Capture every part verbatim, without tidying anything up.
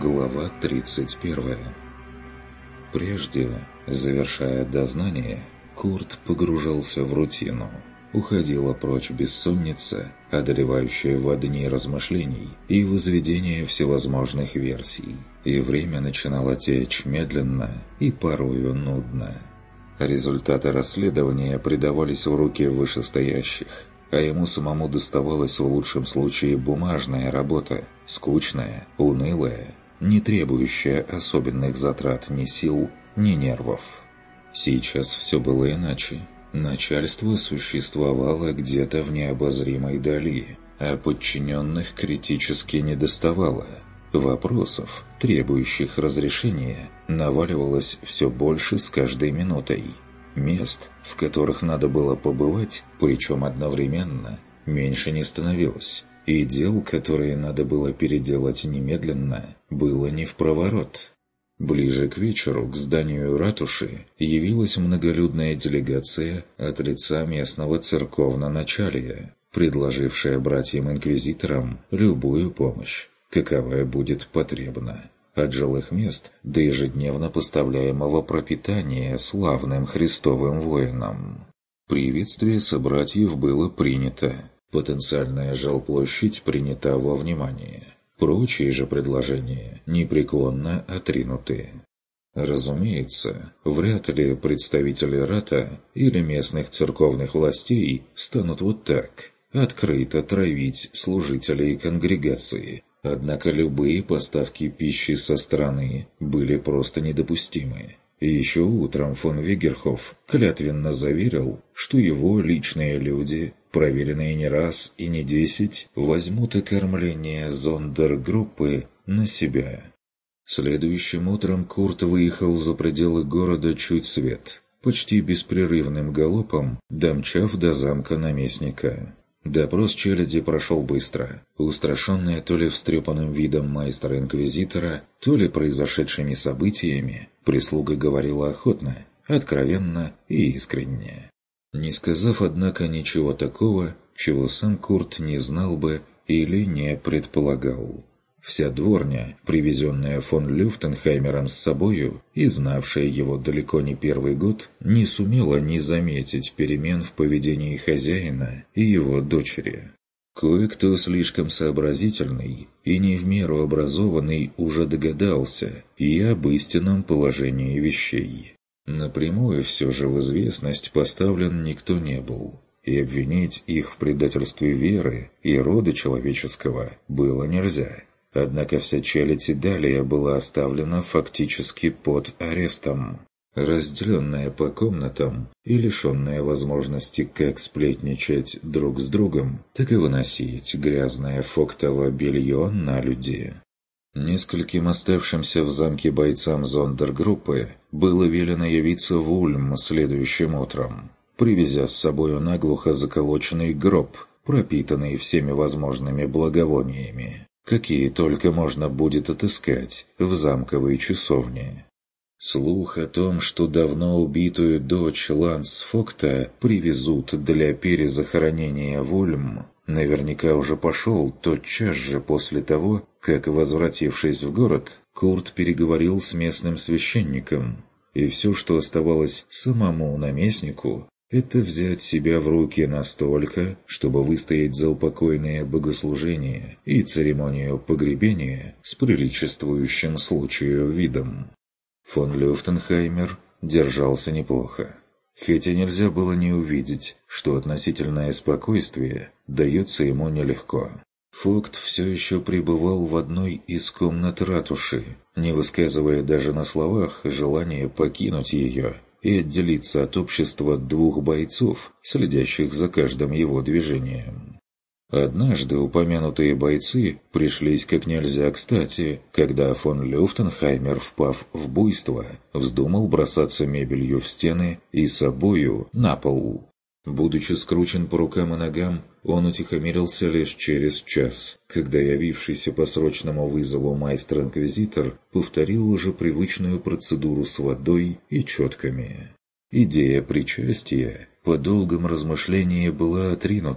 Глава тридцать первая. Прежде, завершая дознание, Курт погружался в рутину. Уходила прочь бессонница, одолевающая в дни размышлений и возведения всевозможных версий, и время начинало течь медленно и порою нудно. Результаты расследования предавались в руки вышестоящих, а ему самому доставалась в лучшем случае бумажная работа, скучная, унылая, не требующая особенных затрат ни сил, ни нервов. Сейчас все было иначе. Начальство существовало где-то в необозримой дали, а подчиненных критически недоставало. Вопросов, требующих разрешения, наваливалось все больше с каждой минутой. Мест, в которых надо было побывать, причем одновременно, меньше не становилось. И дел, которые надо было переделать немедленно, было не впроворот. Ближе к вечеру к зданию ратуши явилась многолюдная делегация от лица местного церковноначалия, предложившая братьям-инквизиторам любую помощь, каковая будет потребна. От жилых мест до ежедневно поставляемого пропитания славным христовым воинам. Приветствие собратьев было принято. Потенциальная жилплощадь принята во внимание. Прочие же предложения непреклонно отринуты. Разумеется, вряд ли представители рата или местных церковных властей станут вот так открыто травить служителей конгрегации. Однако любые поставки пищи со стороны были просто недопустимы. И еще утром фон Вегерхоф клятвенно заверил, что его личные люди, проверенные не раз и не десять, возьмут окормление зондергруппы на себя. Следующим утром Курт выехал за пределы города чуть свет, почти беспрерывным галопом домчав до замка наместника. Допрос челяди прошел быстро. Устрашенная то ли встрепанным видом майстра-инквизитора, то ли произошедшими событиями, прислуга говорила охотно, откровенно и искренне. Не сказав, однако, ничего такого, чего сам Курт не знал бы или не предполагал. Вся дворня, привезенная фон Люфтенхаймером с собою и знавшая его далеко не первый год, не сумела не заметить перемен в поведении хозяина и его дочери. Кое-кто слишком сообразительный и не в меру образованный уже догадался и об истинном положении вещей. Напрямую все же в известность поставлен никто не был, и обвинить их в предательстве веры и рода человеческого было нельзя. Однако вся челядь и далее была оставлена фактически под арестом, разделенная по комнатам и лишенная возможности как сплетничать друг с другом, так и выносить грязное фоктово белье на люди. Нескольким оставшимся в замке бойцам зондергруппы было велено явиться в Ульм следующим утром, привезя с собою наглухо заколоченный гроб, пропитанный всеми возможными благовониями, какие только можно будет отыскать в замковой часовне. Слух о том, что давно убитую дочь ландсфогта привезут для перезахоронения в Ульм, наверняка уже пошел тотчас же после того, как, возвратившись в город, Курт переговорил с местным священником, и все, что оставалось самому наместнику, это взять себя в руки настолько, чтобы выстоять за упокойное богослужение и церемонию погребения с приличествующим случаю видом. Фон Люфтенхаймер держался неплохо, хотя нельзя было не увидеть, что относительное спокойствие дается ему нелегко. Фогт все еще пребывал в одной из комнат ратуши, не высказывая даже на словах желания покинуть ее и отделиться от общества двух бойцов, следящих за каждым его движением. Однажды упомянутые бойцы пришлись как нельзя кстати, когда фон Люфтенхаймер, впав в буйство, вздумал бросаться мебелью в стены и собою на пол. Будучи скручен по рукам и ногам, он утихомирился лишь через час, когда явившийся по срочному вызову майстер-инквизитор повторил уже привычную процедуру с водой и четками. Идея причастия по долгом размышлении была отринута,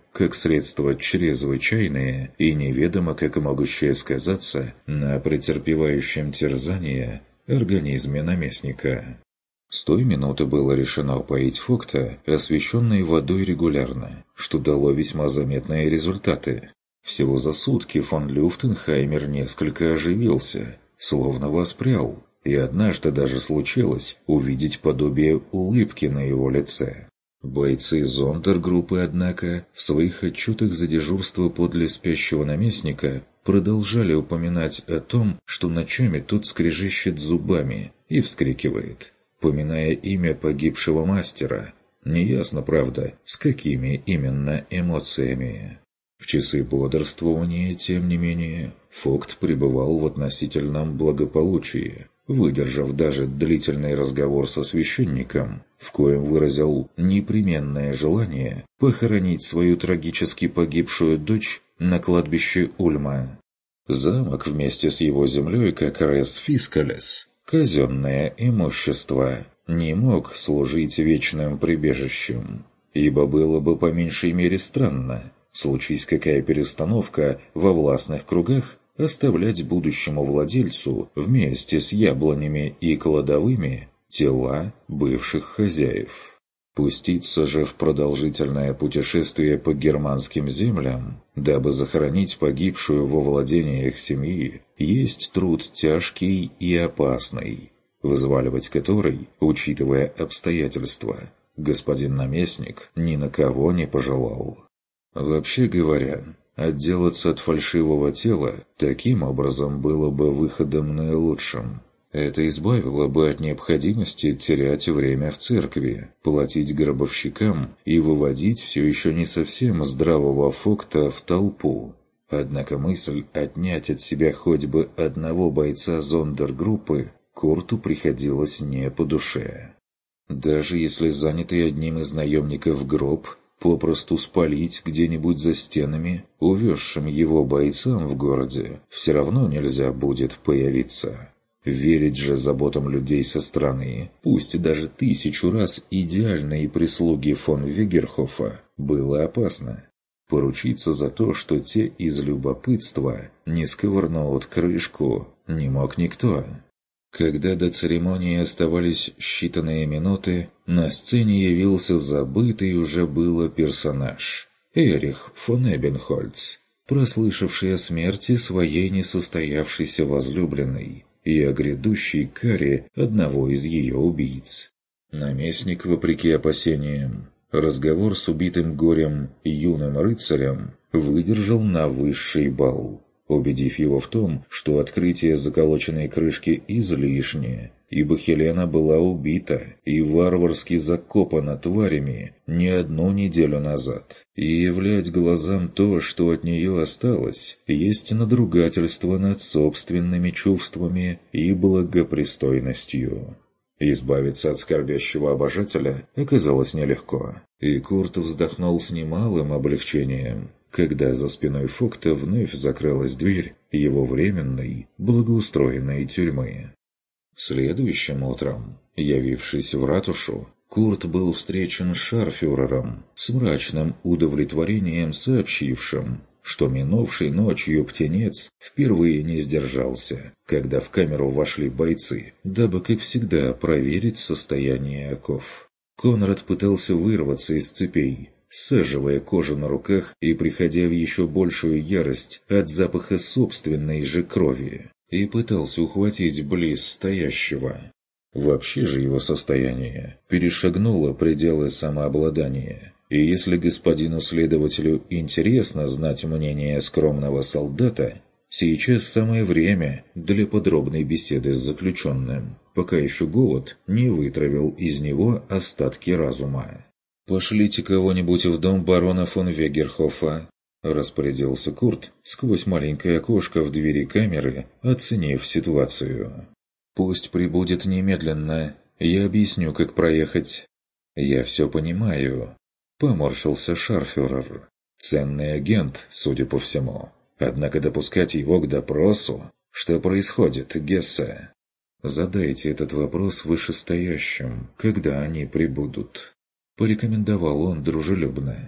как средство чрезвычайное и неведомо как могущее сказаться на претерпевающем терзание организме наместника. С той минуты было решено поить Фокта освещенной водой регулярно, что дало весьма заметные результаты. Всего за сутки фон Люфтенхаймер несколько оживился, словно воспрял, и однажды даже случилось увидеть подобие улыбки на его лице. Бойцы зондергруппы, однако, в своих отчетах за дежурство подле спящего наместника продолжали упоминать о том, что ночами тот скрежещет зубами и вскрикивает, поминая имя погибшего мастера. Неясно, правда, с какими именно эмоциями. В часы бодрствования, тем не менее, Фокт пребывал в относительном благополучии, выдержав даже длительный разговор со священником, в коем выразил непременное желание похоронить свою трагически погибшую дочь на кладбище Ульма. Замок вместе с его землей, как рес фискалес, казенное имущество, не мог служить вечным прибежищем, ибо было бы по меньшей мере странно, случись какая перестановка во властных кругах, оставлять будущему владельцу вместе с яблонями и кладовыми тела бывших хозяев. Пуститься же в продолжительное путешествие по германским землям, дабы захоронить погибшую во владениях семьи, есть труд тяжкий и опасный, взваливать который, учитывая обстоятельства, господин наместник ни на кого не пожелал. Вообще говоря, отделаться от фальшивого тела таким образом было бы выходом наилучшим. Это избавило бы от необходимости терять время в церкви, платить гробовщикам и выводить все еще не совсем здравого Фокта в толпу. Однако мысль отнять от себя хоть бы одного бойца зондергруппы Курту приходилось не по душе. Даже если занятый одним из наемников гроб попросту спалить где-нибудь за стенами, увезшим его бойцам в городе, все равно нельзя будет появиться. Верить же заботам людей со стороны, пусть даже тысячу раз идеальной прислуги фон Вегерхофа, было опасно. Поручиться за то, что те из любопытства не сковырнут крышку, не мог никто. Когда до церемонии оставались считанные минуты, на сцене явился забытый уже было персонаж – Эрих фон Эбенхольц, прослышавший о смерти своей несостоявшейся возлюбленной и о грядущей каре одного из ее убийц. Наместник, вопреки опасениям, разговор с убитым горем юным рыцарем выдержал на высший балл, убедив его в том, что открытие заколоченной крышки излишне, ибо Хелена была убита и варварски закопана тварями не одну неделю назад, и являть глазам то, что от нее осталось, есть надругательство над собственными чувствами и благопристойностью. Избавиться от скорбящего обожателя оказалось нелегко, и Курт вздохнул с немалым облегчением, когда за спиной Фокта вновь закрылась дверь его временной, благоустроенной тюрьмы. Следующим утром, явившись в ратушу, Курт был встречен шарфюрером, с мрачным удовлетворением сообщившим, что минувшей ночью птенец впервые не сдержался, когда в камеру вошли бойцы, дабы, как всегда, проверить состояние оков. Конрад пытался вырваться из цепей, саживая кожу на руках и приходя в еще большую ярость от запаха собственной же крови, и пытался ухватить близ стоящего. Вообще же его состояние перешагнуло пределы самообладания, и если господину следователю интересно знать мнение скромного солдата, сейчас самое время для подробной беседы с заключенным, пока еще голод не вытравил из него остатки разума. «Пошлите кого-нибудь в дом барона фон Вегерхофа», — распорядился Курт сквозь маленькое окошко в двери камеры, оценив ситуацию. «Пусть прибудет немедленно. Я объясню, как проехать». «Я все понимаю», — поморщился шарфюрер. «Ценный агент, судя по всему. Однако допускать его к допросу... Что происходит, Гессе?» «Задайте этот вопрос вышестоящим, когда они прибудут», — порекомендовал он дружелюбно.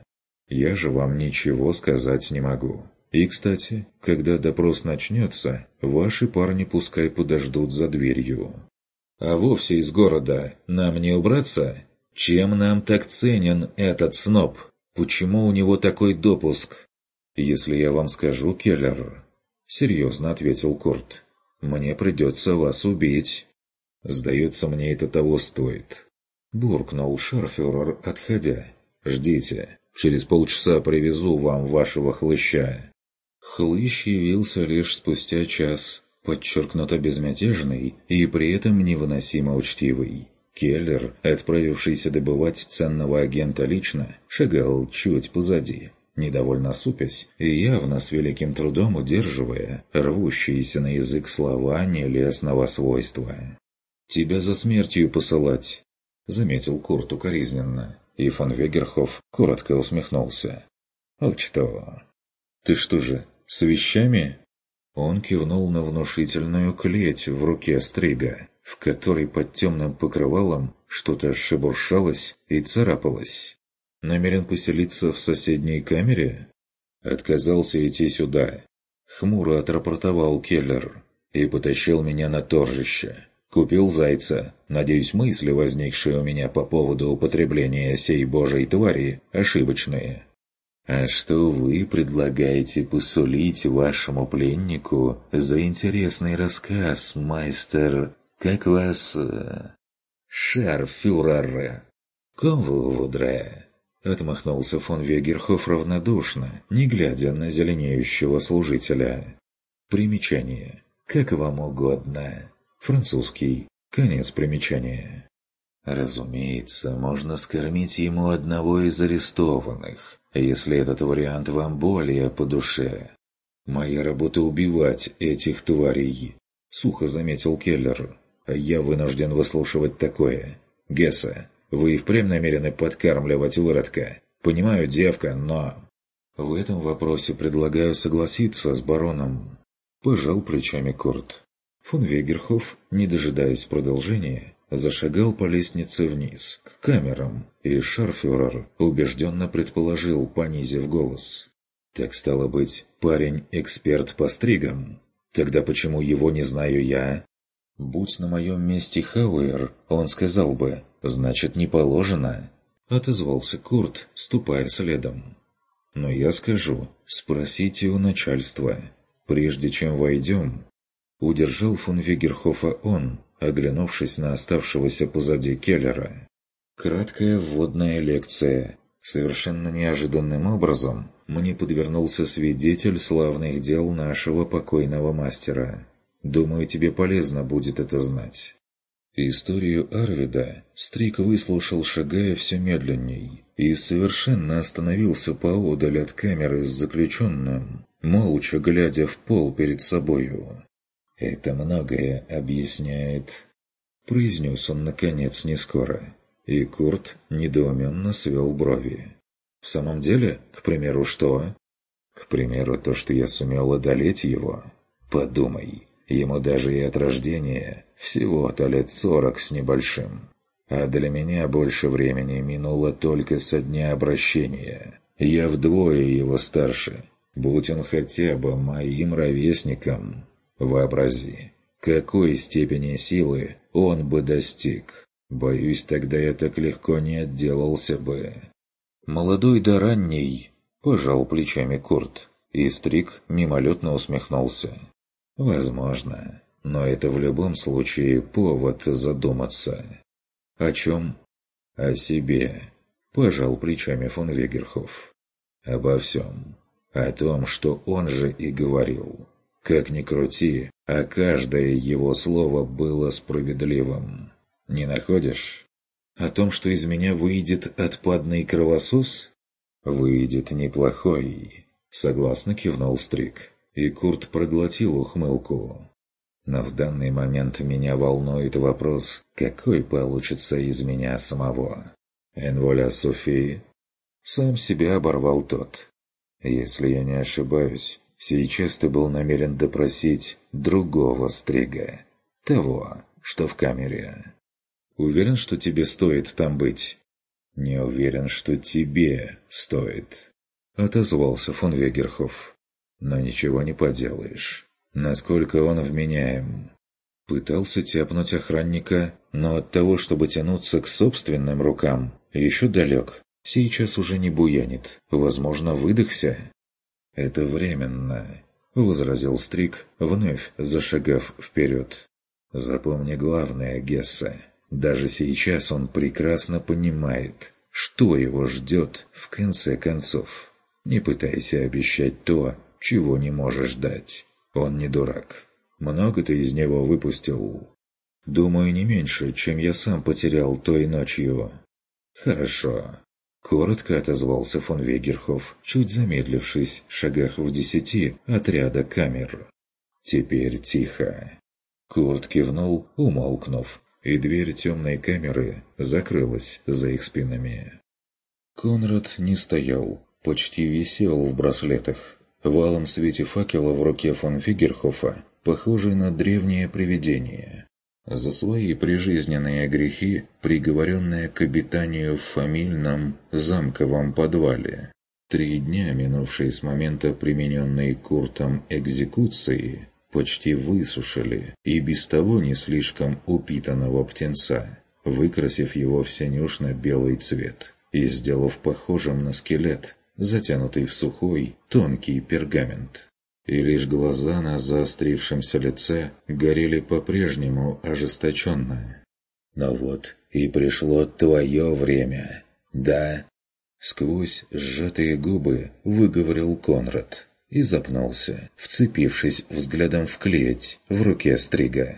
Я же вам ничего сказать не могу. И, кстати, когда допрос начнется, ваши парни пускай подождут за дверью. А вовсе из города нам не убраться? Чем нам так ценен этот сноб? Почему у него такой допуск? Если я вам скажу, Келлер, серьезно ответил Курт, мне придется вас убить. Сдается мне, это того стоит. Буркнул шарфюрер, отходя. Ждите, через полчаса привезу вам вашего хлыща. Хлыщ явился лишь спустя час, подчеркнуто безмятежный и при этом невыносимо учтивый. Келлер, отправившийся добывать ценного агента лично, шагал чуть позади, недовольно супясь и явно с великим трудом удерживая рвущиеся на язык слова нелестного свойства. «Тебя за смертью посылать», — заметил Курт укоризненно, и фон Вегерхоф коротко усмехнулся. «Вот что! Ты что же, с вещами?» Он кивнул на внушительную клеть в руке Стрига, в которой под темным покрывалом что-то шебуршалось и царапалось. «Намерен поселиться в соседней камере?» «Отказался идти сюда», — хмуро отрапортовал Келлер, и потащил меня на торжище. Купил зайца. Надеюсь, мысли, возникшие у меня по поводу употребления сей божьей твари, ошибочные. А что вы предлагаете посулить вашему пленнику за интересный рассказ, майстер? Как вас... шарфюрер? Ковудре? Отмахнулся фон Вегерхоф равнодушно, не глядя на зеленеющего служителя. Примечание. Как вам угодно. Французский. Конец примечания. Разумеется, можно скормить ему одного из арестованных, если этот вариант вам более по душе. Моя работа убивать этих тварей, сухо заметил Келлер. Я вынужден выслушивать такое. Гесса, вы и впрямь намерены подкармливать выродка. Понимаю, девка, но... В этом вопросе предлагаю согласиться с бароном. Пожал плечами Курт. Фон Вегерхоф, не дожидаясь продолжения, зашагал по лестнице вниз, к камерам, и шарфюрер убежденно предположил, понизив голос. «Так стало быть, парень эксперт по стригам? Тогда почему его не знаю я?» «Будь на моем месте Хауэр, он сказал бы, значит, не положено», — отозвался Курт, ступая следом. «Но я скажу, спросите у начальства, прежде чем войдем». Удержал фон Вегерхофа он, оглянувшись на оставшегося позади Келлера. Краткая вводная лекция. Совершенно неожиданным образом мне подвернулся свидетель славных дел нашего покойного мастера. Думаю, тебе полезно будет это знать. Историю Арвида Стрик выслушал, шагая все медленней, и совершенно остановился поодаль от камеры с заключенным, молча глядя в пол перед собою. «Это многое объясняет», — произнес он наконец нескоро, и Курт недоуменно свел брови. «В самом деле, к примеру, что?» «К примеру, то, что я сумел одолеть его. Подумай, ему даже и от рождения всего-то лет сорок с небольшим. А для меня больше времени минуло только со дня обращения. Я вдвое его старше, будь он хотя бы моим ровесником». Вообрази, какой степени силы он бы достиг. Боюсь, тогда я так легко не отделался бы. «Молодой да ранний», — пожал плечами Курт, и Стрик мимолетно усмехнулся. «Возможно, но это в любом случае повод задуматься». «О чем?» «О себе», — пожал плечами фон Вегерхоф. «Обо всем. О том, что он же и говорил». Как ни крути, а каждое его слово было справедливым. Не находишь? О том, что из меня выйдет отпадный кровосос? Выйдет неплохой, согласно кивнул Стрик, и Курт проглотил ухмылку. Но в данный момент меня волнует вопрос, какой получится из меня самого. Энволя Софии? Сам себя оборвал тот. Если я не ошибаюсь, сейчас ты был намерен допросить другого Стрига. Того, что в камере. Уверен, что тебе стоит там быть? Не уверен, что тебе стоит. — отозвался фон Вегерхоф. «Но ничего не поделаешь. Насколько он вменяем?» Пытался тяпнуть охранника, но от того, чтобы тянуться к собственным рукам, еще далек. Сейчас уже не буянит. Возможно, выдохся. «Это временно», — возразил Стриг, вновь зашагав вперед. «Запомни главное, Гесса. Даже сейчас он прекрасно понимает, что его ждет в конце концов. Не пытайся обещать то, чего не можешь дать. Он не дурак. Много ты из него выпустил?» «Думаю, не меньше, чем я сам потерял той ночью». «Хорошо». Коротко отозвался фон Вегерхоф, чуть замедлившись в шагах в десяти от ряда камер. «Теперь тихо». Курт кивнул, умолкнув, и дверь темной камеры закрылась за их спинами. Конрад не стоял, почти висел в браслетах. В алом свете факела в руке фон Вегерхофа, похожий на древнее привидение. За свои прижизненные грехи, приговоренные к обитанию в фамильном замковом подвале. Три дня, минувшие с момента примененной Куртом экзекуции, почти высушили и без того не слишком упитанного птенца, выкрасив его в синюшно-белый цвет и сделав похожим на скелет, затянутый в сухой, тонкий пергамент. И лишь глаза на заострившемся лице горели по-прежнему ожесточенно. «Но вот и пришло твое время, да?» Сквозь сжатые губы выговорил Конрад и запнулся, вцепившись взглядом в клеть в руке Стрига.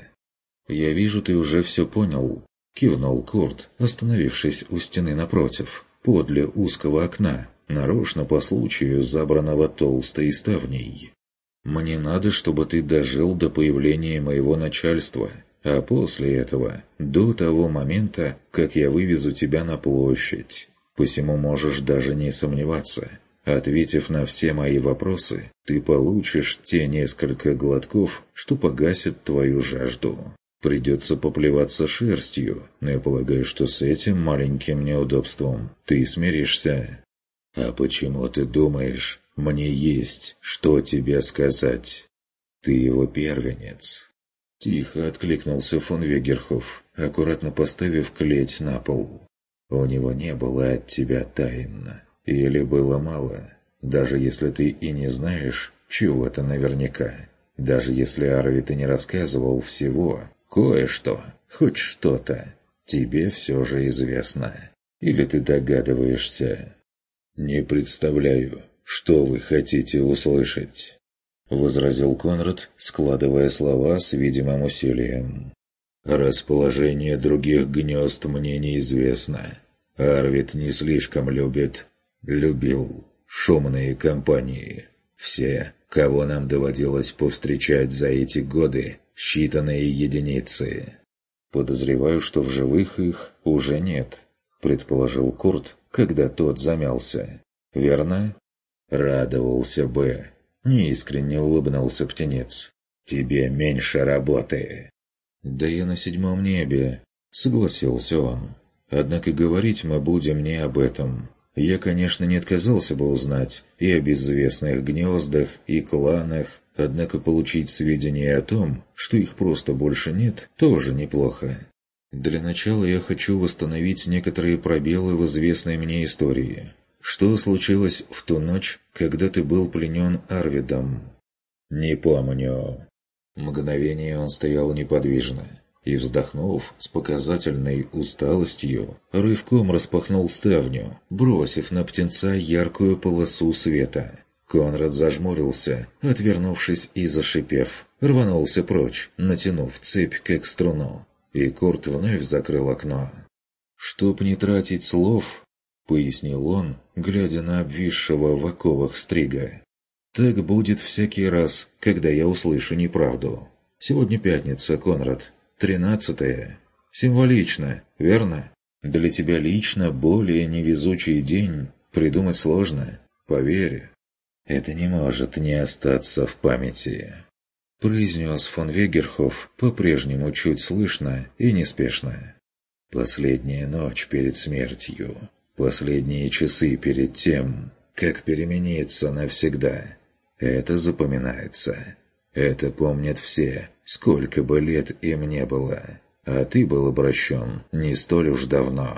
«Я вижу, ты уже все понял», — кивнул Курт, остановившись у стены напротив, подле узкого окна, нарочно по случаю забранного толстой ставней. «Мне надо, чтобы ты дожил до появления моего начальства, а после этого, до того момента, как я вывезу тебя на площадь. Посему можешь даже не сомневаться. Ответив на все мои вопросы, ты получишь те несколько глотков, что погасят твою жажду. Придется поплеваться шерстью, но я полагаю, что с этим маленьким неудобством ты смиришься». «А почему ты думаешь, мне есть что тебе сказать? Ты его первенец». Тихо откликнулся фон Вегерхоф, аккуратно поставив клеть на пол. «У него не было от тебя тайн. Или было мало, даже если ты и не знаешь чего-то наверняка. Даже если Арвид и не рассказывал всего, кое-что, хоть что-то, тебе все же известно. Или ты догадываешься?» «Не представляю, что вы хотите услышать», — возразил Конрад, складывая слова с видимым усилием. «Расположение других гнезд мне неизвестно. Арвид не слишком любит, любил шумные компании. Все, кого нам доводилось повстречать за эти годы, считанные единицы. Подозреваю, что в живых их уже нет», — предположил Курт, когда тот замялся. «Верно?» «Радовался бы», — неискренне улыбнулся птенец. «Тебе меньше работы». «Да я на седьмом небе», — согласился он. «Однако говорить мы будем не об этом. Я, конечно, не отказался бы узнать и о безвестных гнездах, и кланах, однако получить сведения о том, что их просто больше нет, тоже неплохо. Для начала я хочу восстановить некоторые пробелы в известной мне истории. Что случилось в ту ночь, когда ты был пленен Арвидом?» «Не помню». Мгновение он стоял неподвижно и, вздохнув с показательной усталостью, рывком распахнул ставню, бросив на птенца яркую полосу света. Конрад зажмурился, отвернувшись и зашипев, рванулся прочь, натянув цепь как струну. И Курт вновь закрыл окно. «Чтоб не тратить слов», — пояснил он, глядя на обвисшего в оковах Стрига. «Так будет всякий раз, когда я услышу неправду. Сегодня пятница, Конрад, тринадцатая. Символично, верно? Для тебя лично более невезучий день придумать сложно, поверь. Это не может не остаться в памяти», — произнес фон Вегерхоф по-прежнему чуть слышно и неспешно. «Последняя ночь перед смертью, последние часы перед тем, как перемениться навсегда. Это запоминается. Это помнят все, сколько бы лет им не было. А ты был обращен не столь уж давно.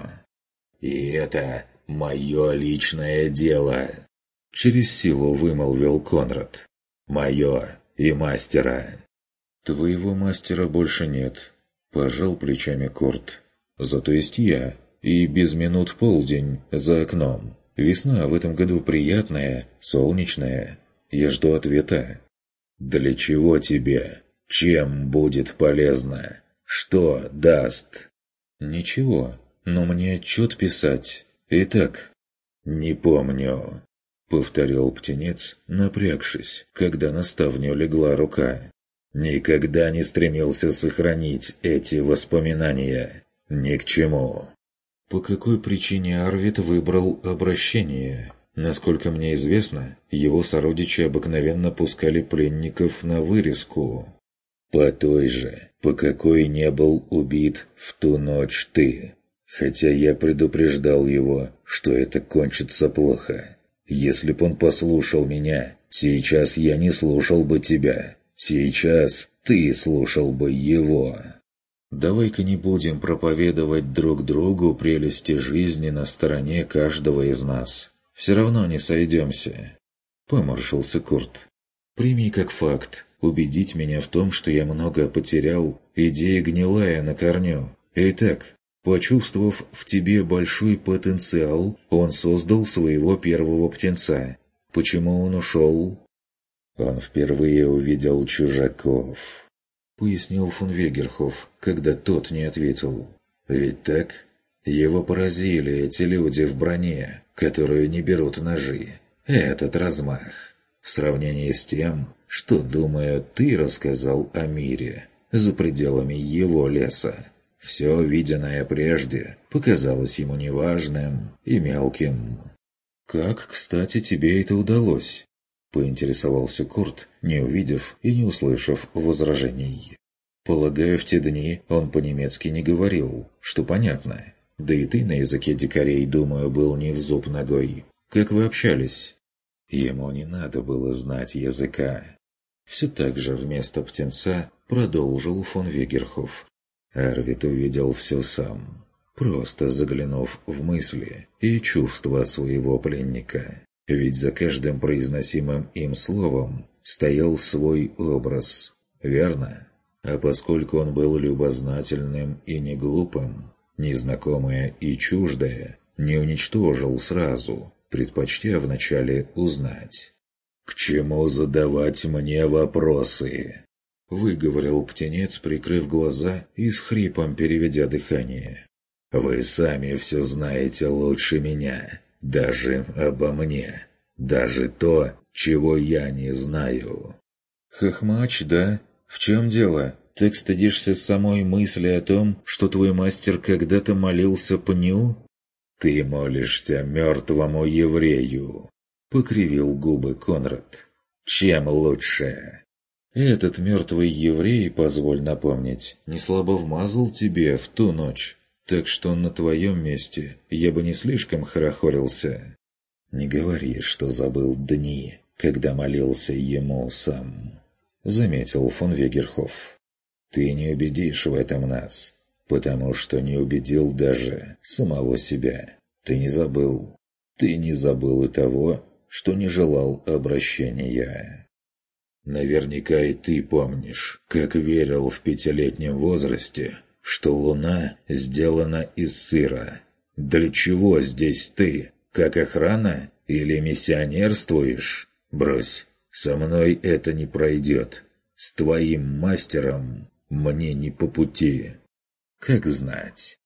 «И это мое личное дело!» Через силу вымолвил Конрад. «Мое и мастера!» «Твоего мастера больше нет», – пожал плечами Курт. «Зато есть я, и без минут полдень за окном. Весна в этом году приятная, солнечная. Я жду ответа». «Для чего тебе? Чем будет полезно? Что даст?» «Ничего, но мне отчет писать. Итак...» «Не помню», — повторил птенец, напрягшись, когда на ставню легла рука. «Никогда не стремился сохранить эти воспоминания. Ни к чему». «По какой причине Арвид выбрал обращение? Насколько мне известно, его сородичи обыкновенно пускали пленников на вырезку». «По той же, по какой не был убит в ту ночь ты. Хотя я предупреждал его, что это кончится плохо. Если б он послушал меня, сейчас я не слушал бы тебя. Сейчас ты слушал бы его». «Давай-ка не будем проповедовать друг другу прелести жизни на стороне каждого из нас. Все равно не сойдемся», — поморщился Курт. «Прими как факт. Убедить меня в том, что я много потерял, идея гнилая на корню. Итак, почувствовав в тебе большой потенциал, он создал своего первого птенца. Почему он ушел?» «Он впервые увидел чужаков», — пояснил фон Вегерхоф, когда тот не ответил. «Ведь так? Его поразили эти люди в броне, которую не берут ножи. Этот размах. В сравнении с тем, что, думаю, ты рассказал о мире за пределами его леса. Все виденное прежде показалось ему неважным и мелким». «Как, кстати, тебе это удалось?» — поинтересовался Курт, не увидев и не услышав возражений. «Полагаю, в те дни он по-немецки не говорил, что понятно. Да и ты на языке дикарей, думаю, был не в зуб ногой. Как вы общались?» Ему не надо было знать языка. Все так же вместо птенца продолжил фон Вегерхоф. Арвид увидел все сам, просто заглянув в мысли и чувства своего пленника. Ведь за каждым произносимым им словом стоял свой образ, верно? А поскольку он был любознательным и не глупым, незнакомое и чуждое не уничтожил сразу, предпочтя вначале узнать. «К чему задавать мне вопросы?» — выговорил птенец, прикрыв глаза и с хрипом переведя дыхание. «Вы сами все знаете лучше меня, даже обо мне, даже то, чего я не знаю». «Хохмач, да? В чем дело? Так стыдишься самой мысли о том, что твой мастер когда-то молился Пню?» «Ты молишься мертвому еврею», — покривил губы Конрад. «Чем лучше?» «Этот мертвый еврей, позволь напомнить, не слабо вмазал тебе в ту ночь, так что на твоем месте я бы не слишком хорохорился». «Не говори, что забыл дни, когда молился ему сам», — заметил фон Вегерхоф. «Ты не убедишь в этом нас, потому что не убедил даже самого себя. Ты не забыл. Ты не забыл и того, что не желал обращения. Наверняка и ты помнишь, как верил в пятилетнем возрасте, что луна сделана из сыра. Для чего здесь ты? Как охрана? Или миссионерствуешь? Брось, со мной это не пройдет. С твоим мастером мне не по пути». «Как знать?»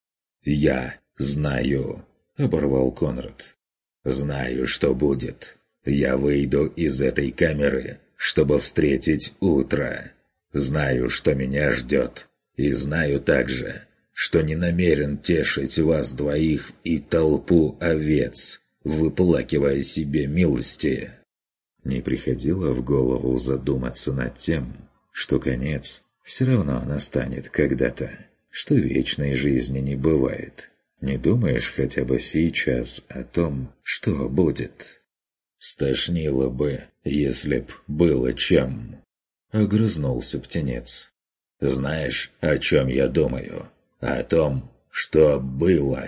«Я знаю», — оборвал Конрад. «Знаю, что будет. Я выйду из этой камеры, чтобы встретить утро. Знаю, что меня ждет. И знаю также, что не намерен тешить вас двоих и толпу овец, выплакивая себе милости». Не приходило в голову задуматься над тем, что конец все равно настанет когда-то, что вечной жизни не бывает. Не думаешь хотя бы сейчас о том, что будет? «Стошнило бы, если б было чем», — огрызнулся птенец. «Знаешь, о чем я думаю? О том, что было.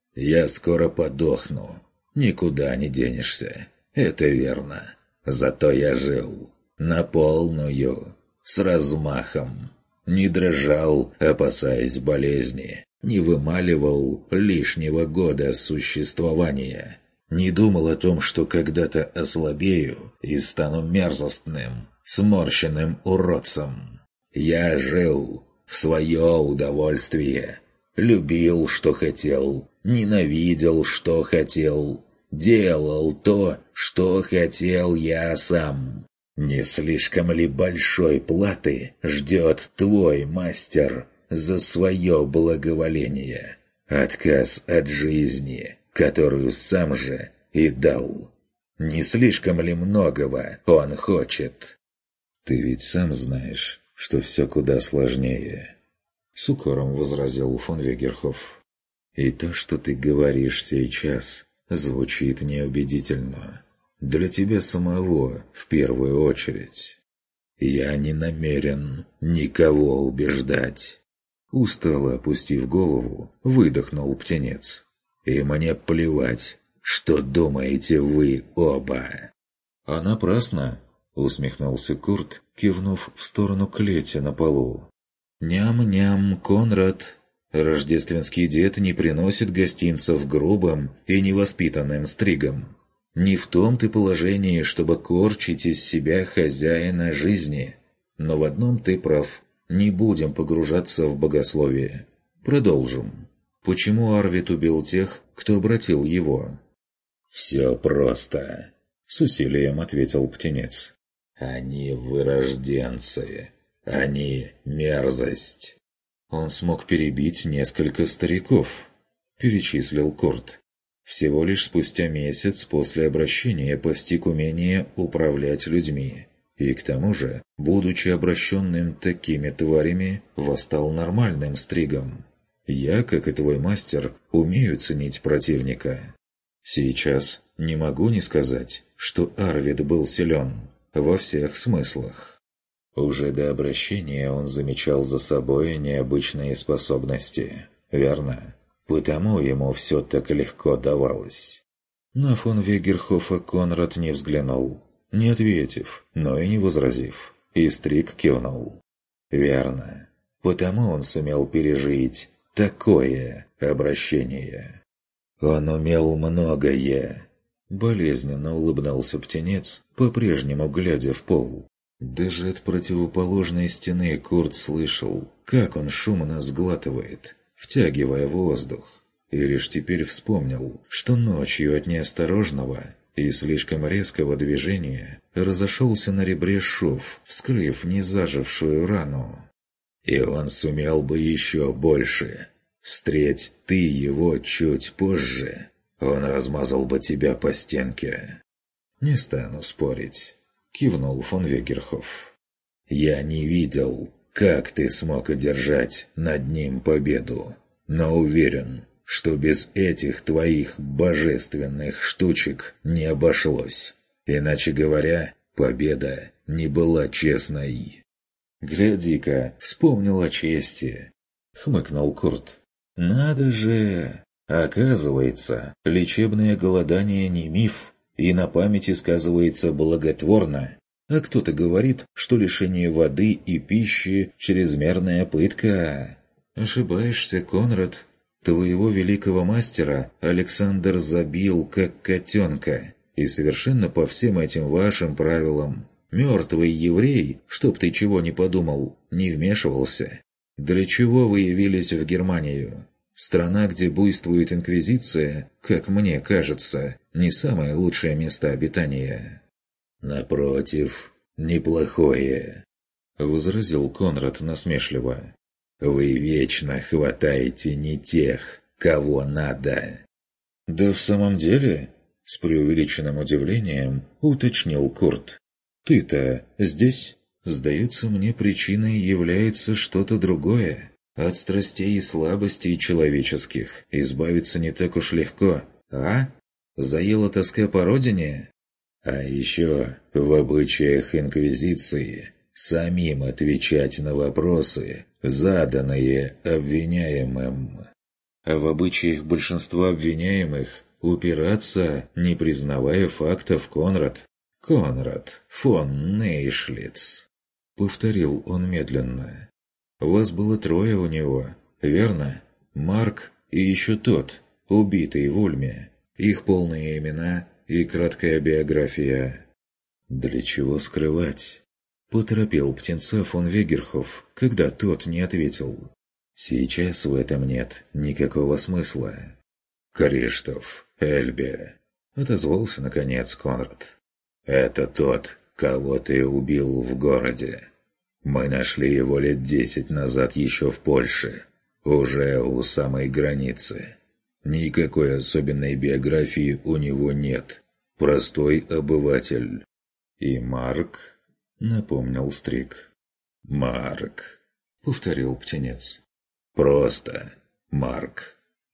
Я скоро подохну. Никуда не денешься. Это верно. Зато я жил. На полную. С размахом. Не дрожал, опасаясь болезни. Не вымаливал лишнего года существования. Не думал о том, что когда-то ослабею и стану мерзостным, сморщенным уродцем. Я жил в свое удовольствие. Любил, что хотел. Ненавидел, что хотел. Делал то, что хотел я сам. Не слишком ли большой платы ждет твой мастер за свое благоволение? Отказ от жизни, которую сам же и дал. Не слишком ли многого он хочет? Ты ведь сам знаешь, что все куда сложнее. С укором возразил фон Вегерхоф. И то, что ты говоришь сейчас, звучит неубедительно. Для тебя самого, в первую очередь. Я не намерен никого убеждать. Устало опустив голову, выдохнул птенец. И мне плевать, что думаете вы оба. А напрасно, усмехнулся Курт, кивнув в сторону клети на полу. Ням-ням, Конрад. Рождественский дед не приносит гостинцев грубым и невоспитанным стригом. Не в том ты положении, чтобы корчить из себя хозяина жизни. Но в одном ты прав. Не будем погружаться в богословие. Продолжим. Почему Арвид убил тех, кто обратил его? «Все просто», — с усилием ответил птенец. «Они вырожденцы. Они мерзость». Он смог перебить несколько стариков, перечислил Курт. Всего лишь спустя месяц после обращения постиг умение управлять людьми. И к тому же, будучи обращенным такими тварями, восстал нормальным стригом. Я, как и твой мастер, умею ценить противника. Сейчас не могу не сказать, что Арвид был силен во всех смыслах. Уже до обращения он замечал за собой необычные способности, верно? Потому ему все так легко давалось. На фон Вегерхофа Конрад не взглянул, не ответив, но и не возразив, и стриг кивнул. Верно. Потому он сумел пережить такое обращение. Он умел многое. Болезненно улыбнулся птенец, по-прежнему глядя в пол. Даже от противоположной стены Курт слышал, как он шумно сглатывает, втягивая воздух, и лишь теперь вспомнил, что ночью от неосторожного и слишком резкого движения разошелся на ребре шов, вскрыв незажившую рану. И он сумел бы еще больше. Встреть ты его чуть позже, он размазал бы тебя по стенке. Не стану спорить. Кивнул фон Вегерхоф. «Я не видел, как ты смог одержать над ним победу, но уверен, что без этих твоих божественных штучек не обошлось. Иначе говоря, победа не была честной». «Гляди-ка, вспомнил о чести», — хмыкнул Курт. «Надо же! Оказывается, лечебное голодание не миф. И на памяти сказывается благотворно. А кто-то говорит, что лишение воды и пищи – чрезмерная пытка. Ошибаешься, Конрад. Твоего великого мастера Александр забил, как котенка. И совершенно по всем этим вашим правилам. Мертвый еврей, чтоб ты чего не подумал, не вмешивался. Для чего вы явились в Германию? Страна, где буйствует инквизиция, как мне кажется, не самое лучшее место обитания. «Напротив, неплохое», — возразил Конрад насмешливо. «Вы вечно хватаете не тех, кого надо». «Да в самом деле?» — с преувеличенным удивлением уточнил Курт. «Ты-то здесь? Сдается мне, причиной является что-то другое». От страстей и слабостей человеческих избавиться не так уж легко, а? Заела тоска по родине? А еще в обычаях Инквизиции самим отвечать на вопросы, заданные обвиняемым. А в обычаях большинства обвиняемых упираться, не признавая фактов, Конрад. Конрад фон Нейшлиц. Повторил он медленно. Вас было трое у него, верно? Марк и еще тот, убитый в Ульме. Их полные имена и краткая биография. Для чего скрывать? Поторопил птенца фон Вегерхоф, когда тот не ответил. Сейчас в этом нет никакого смысла. Криштоф Эльбе, отозвался наконец Конрад. Это тот, кого ты убил в городе. Мы нашли его лет десять назад еще в Польше, уже у самой границы. Никакой особенной биографии у него нет. Простой обыватель. И Марк, напомнил Стрик. Марк, повторил птенец. Просто Марк.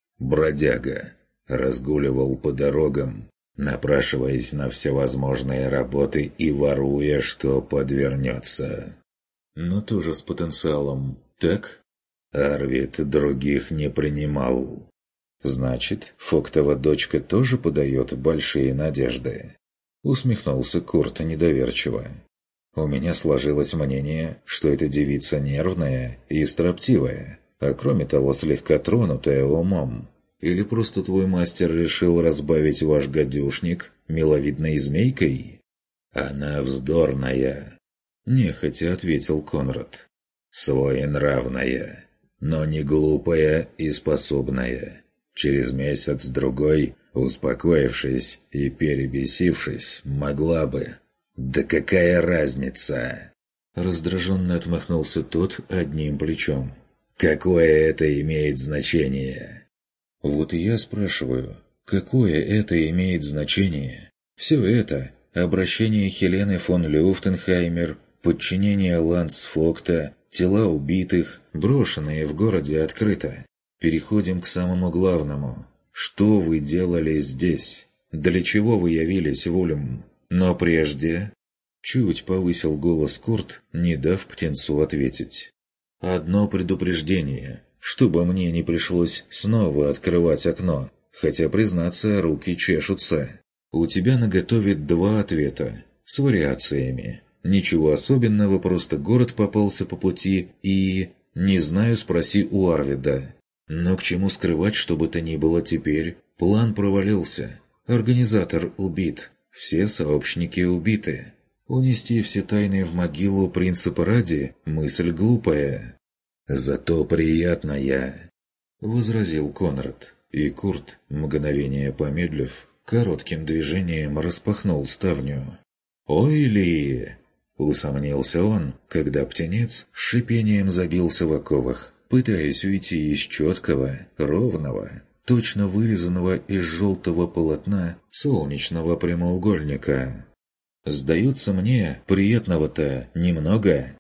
Бродяга. Разгуливал по дорогам, напрашиваясь на всевозможные работы и воруя, что подвернется. Но тоже с потенциалом, так? Арвид других не принимал. Значит, Фоктова дочка тоже подает большие надежды. Усмехнулся Курт недоверчиво. У меня сложилось мнение, что эта девица нервная и строптивая, а кроме того слегка тронутая умом. Или просто твой мастер решил разбавить ваш гадюшник миловидной змейкой? Она вздорная, нехотя ответил Конрад. Своенравная, но не глупая и способная. Через месяц-другой, успокоившись и перебесившись, могла бы... Да какая разница? Раздраженно отмахнулся тот одним плечом. Какое это имеет значение? Вот и я спрашиваю, какое это имеет значение? Все это – обращение Хелены фон Люфтенхаймер, подчинение Ландсфогта, тела убитых, брошенные в городе открыто. Переходим к самому главному. Что вы делали здесь? Для чего вы явились в Ульм? Но прежде... Чуть повысил голос Курт, не дав птенцу ответить. Одно предупреждение, чтобы мне не пришлось снова открывать окно, хотя, признаться, руки чешутся. У тебя наготове два ответа, с вариациями. Ничего особенного, просто город попался по пути и... Не знаю, спроси у Арвида. Но к чему скрывать, что бы то ни было теперь? План провалился. Организатор убит. Все сообщники убиты. Унести все тайны в могилу принципа ради – мысль глупая. «Зато приятная», – возразил Конрад. И Курт, мгновение помедлив, коротким движением распахнул ставню. «Ой ли!» – усомнился он, когда птенец с шипением забился в оковах, пытаясь уйти из четкого, ровного, точно вырезанного из желтого полотна солнечного прямоугольника. «Сдается мне, приятного-то немного».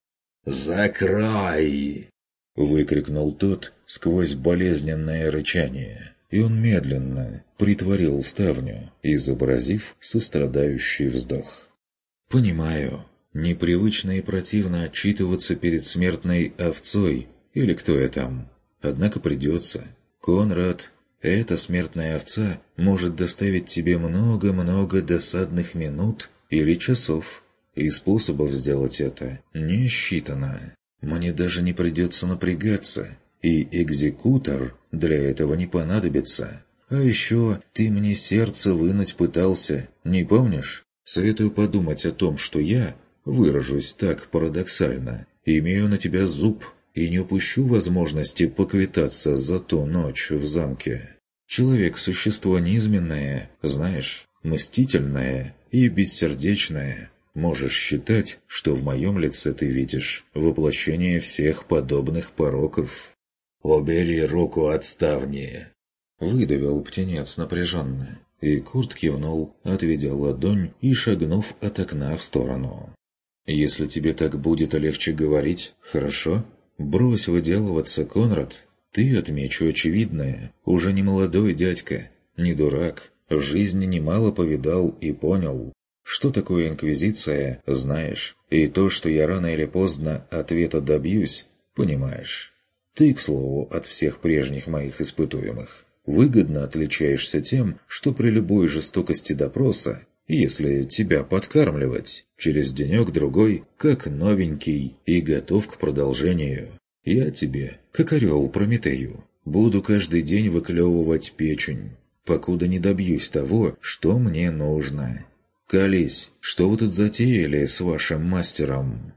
«Закрой!» — выкрикнул тот сквозь болезненное рычание, и он медленно притворил ставню, изобразив сострадающий вздох. «Понимаю, непривычно и противно отчитываться перед смертной овцой, или кто я там, однако придется. Конрад, эта смертная овца может доставить тебе много-много досадных минут или часов, и способов сделать это не считано. Мне даже не придется напрягаться, и экзекутор для этого не понадобится. А еще ты мне сердце вынуть пытался, не помнишь? Советую подумать о том, что я, выражусь так парадоксально, имею на тебя зуб и не упущу возможности поквитаться за ту ночь в замке. Человек – существо низменное, знаешь, мстительное и бессердечное. Можешь считать, что в моем лице ты видишь воплощение всех подобных пороков. «Убери руку от ставни!» — выдавил птенец напряженно, и Курт кивнул, отведя ладонь и шагнув от окна в сторону. «Если тебе так будет легче говорить, хорошо? Брось выделываться, Конрад. Ты, отмечу очевидное, уже не молодой дядька, не дурак, в жизни немало повидал и понял, Что такое инквизиция, знаешь, и то, что я рано или поздно ответа добьюсь, понимаешь. Ты, к слову, от всех прежних моих испытуемых, выгодно отличаешься тем, что при любой жестокости допроса, если тебя подкармливать, через денек-другой, как новенький и готов к продолжению. Я тебе, как орел Прометею, буду каждый день выклевывать печень, покуда не добьюсь того, что мне нужно. Колись, что вы тут затеяли с вашим мастером?»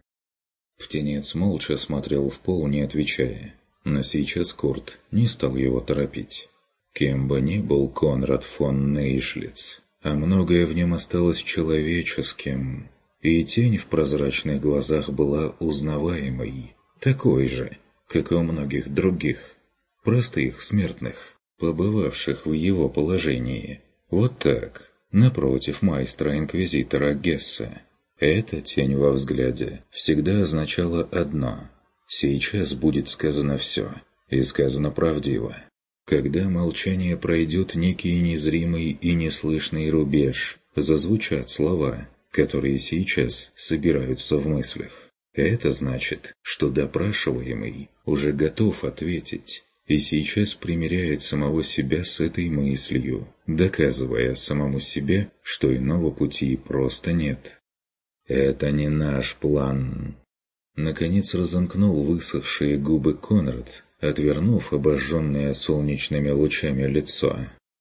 Птенец молча смотрел в пол, не отвечая. Но сейчас Курт не стал его торопить. Кем бы ни был Конрад фон Нейшлиц, а многое в нем осталось человеческим, и тень в прозрачных глазах была узнаваемой, такой же, как и у многих других, простых смертных, побывавших в его положении. Вот так, напротив майстра-инквизитора Гесса. Эта тень во взгляде всегда означала одно: сейчас будет сказано все, и сказано правдиво. Когда молчание пройдет некий незримый и неслышный рубеж, зазвучат слова, которые сейчас собираются в мыслях. Это значит, что допрашиваемый уже готов ответить, и сейчас примиряет самого себя с этой мыслью, доказывая самому себе, что иного пути просто нет. «Это не наш план». Наконец разомкнул высохшие губы Конрад, отвернув обожженное солнечными лучами лицо.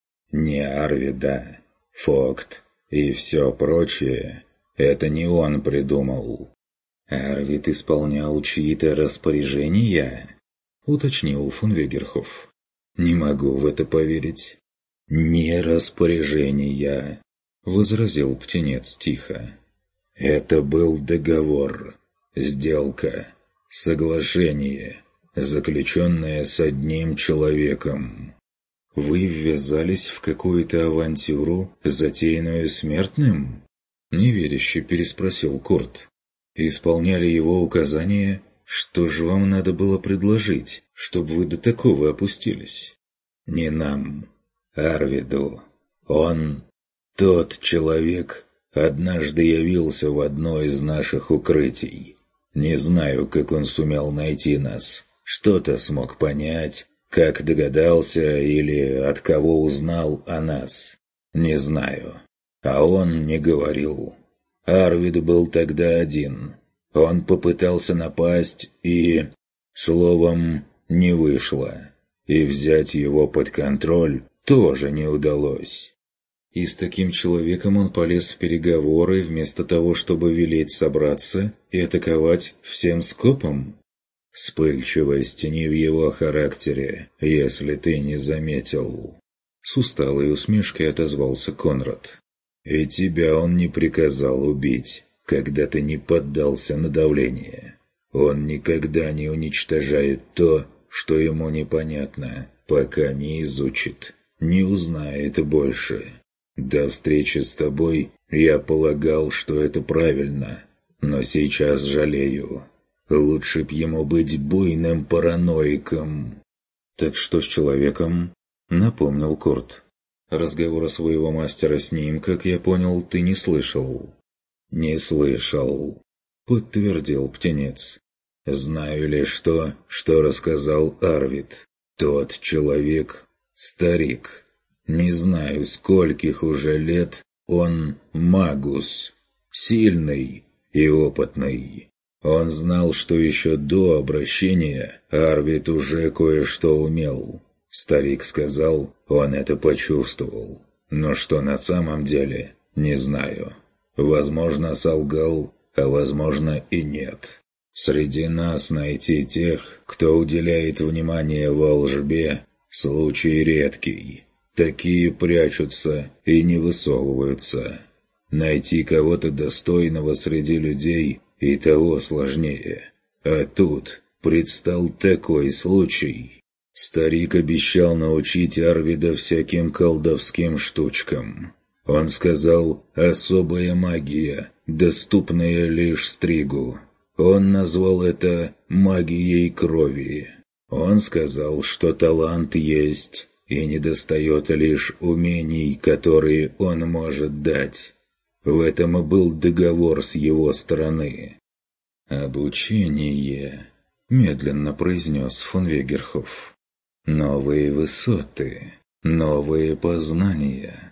«Не Арвида, Фогт и все прочее. Это не он придумал». «Арвид исполнял чьи-то распоряжения?» — уточнил фон Вегерхоф. «Не могу в это поверить». «Не распоряжения», — возразил птенец тихо. «Это был договор, сделка, соглашение, заключенное с одним человеком». «Вы ввязались в какую-то авантюру, затеянную смертным?» — неверяще переспросил Курт. «Исполняли его указания? Что же вам надо было предложить, чтобы вы до такого опустились?» «Не нам, Арвиду. Он, тот человек, однажды явился в одно из наших укрытий. Не знаю, как он сумел найти нас. Что-то смог понять, как догадался или от кого узнал о нас. Не знаю. А он не говорил. Арвид был тогда один. Он попытался напасть и... словом, не вышло. И взять его под контроль тоже не удалось. И с таким человеком он полез в переговоры вместо того, чтобы велеть собраться и атаковать всем скопом? Вспыльчивость не в его характере, если ты не заметил. С усталой усмешкой отозвался Конрад. И тебя он не приказал убить, когда ты не поддался на давление. Он никогда не уничтожает то, что ему непонятно, пока не изучит, не узнает больше. До встречи с тобой я полагал, что это правильно, но сейчас жалею. Лучше б ему быть буйным параноиком». «Так что с человеком?» — напомнил Курт. «Разговора своего мастера с ним, как я понял, ты не слышал». «Не слышал», — подтвердил птенец. «Знаю лишь то, что рассказал Арвид. Тот человек — старик. Не знаю, скольких уже лет он магус, сильный и опытный. Он знал, что еще до обращения Арвид уже кое-что умел. Старик сказал, он это почувствовал. Но что на самом деле, не знаю. Возможно, солгал, а возможно и нет. Среди нас найти тех, кто уделяет внимание волжбе, случай редкий. Такие прячутся и не высовываются. Найти кого-то достойного среди людей и того сложнее. А тут предстал такой случай. Старик обещал научить Арвида всяким колдовским штучкам. Он сказал «особая магия, доступная лишь Стригу». Он назвал это «магией крови». Он сказал, что талант есть, и недостает лишь умений, которые он может дать. В этом и был договор с его стороны. «Обучение», — медленно произнес фон Вегерхоф. «Новые высоты, новые познания.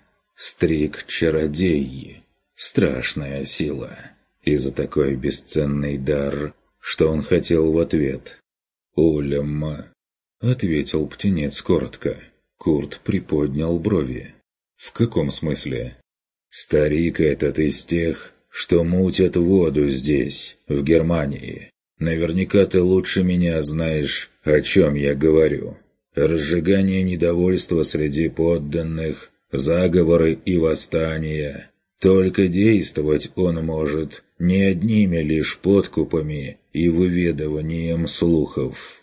Стриг-чародей. Страшная сила. И за такой бесценный дар, что он хотел в ответ». «Улема», — ответил птенец коротко. Курт приподнял брови. «В каком смысле?» «Старик этот из тех, что мутят воду здесь, в Германии. Наверняка ты лучше меня знаешь, о чем я говорю. Разжигание недовольства среди подданных, заговоры и восстания. Только действовать он может не одними лишь подкупами и выведыванием слухов».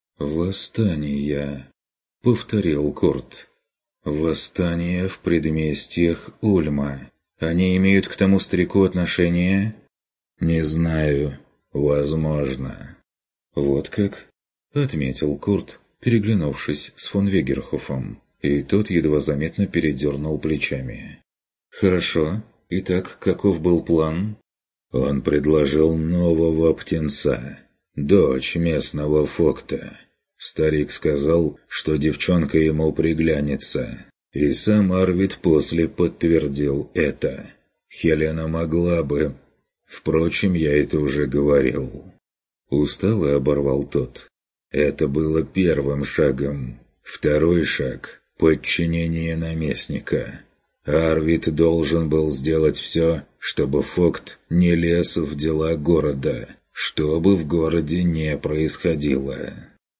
«Восстания», — повторил Курт. «Восстание в предместьях Ульма. Они имеют к тому старику отношение?» «Не знаю. Возможно». «Вот как?» — отметил Курт, переглянувшись с фон Вегерхофом, и тот едва заметно передернул плечами. «Хорошо. Итак, каков был план?» «Он предложил нового птенца, дочь местного фокта. Старик сказал, что девчонка ему приглянется, и сам Арвид после подтвердил это. Хелена могла бы... Впрочем, я это уже говорил». Устало оборвал тот. «Это было первым шагом. Второй шаг — подчинение наместника. Арвид должен был сделать все, чтобы Фокт не лез в дела города, что бы в городе не происходило».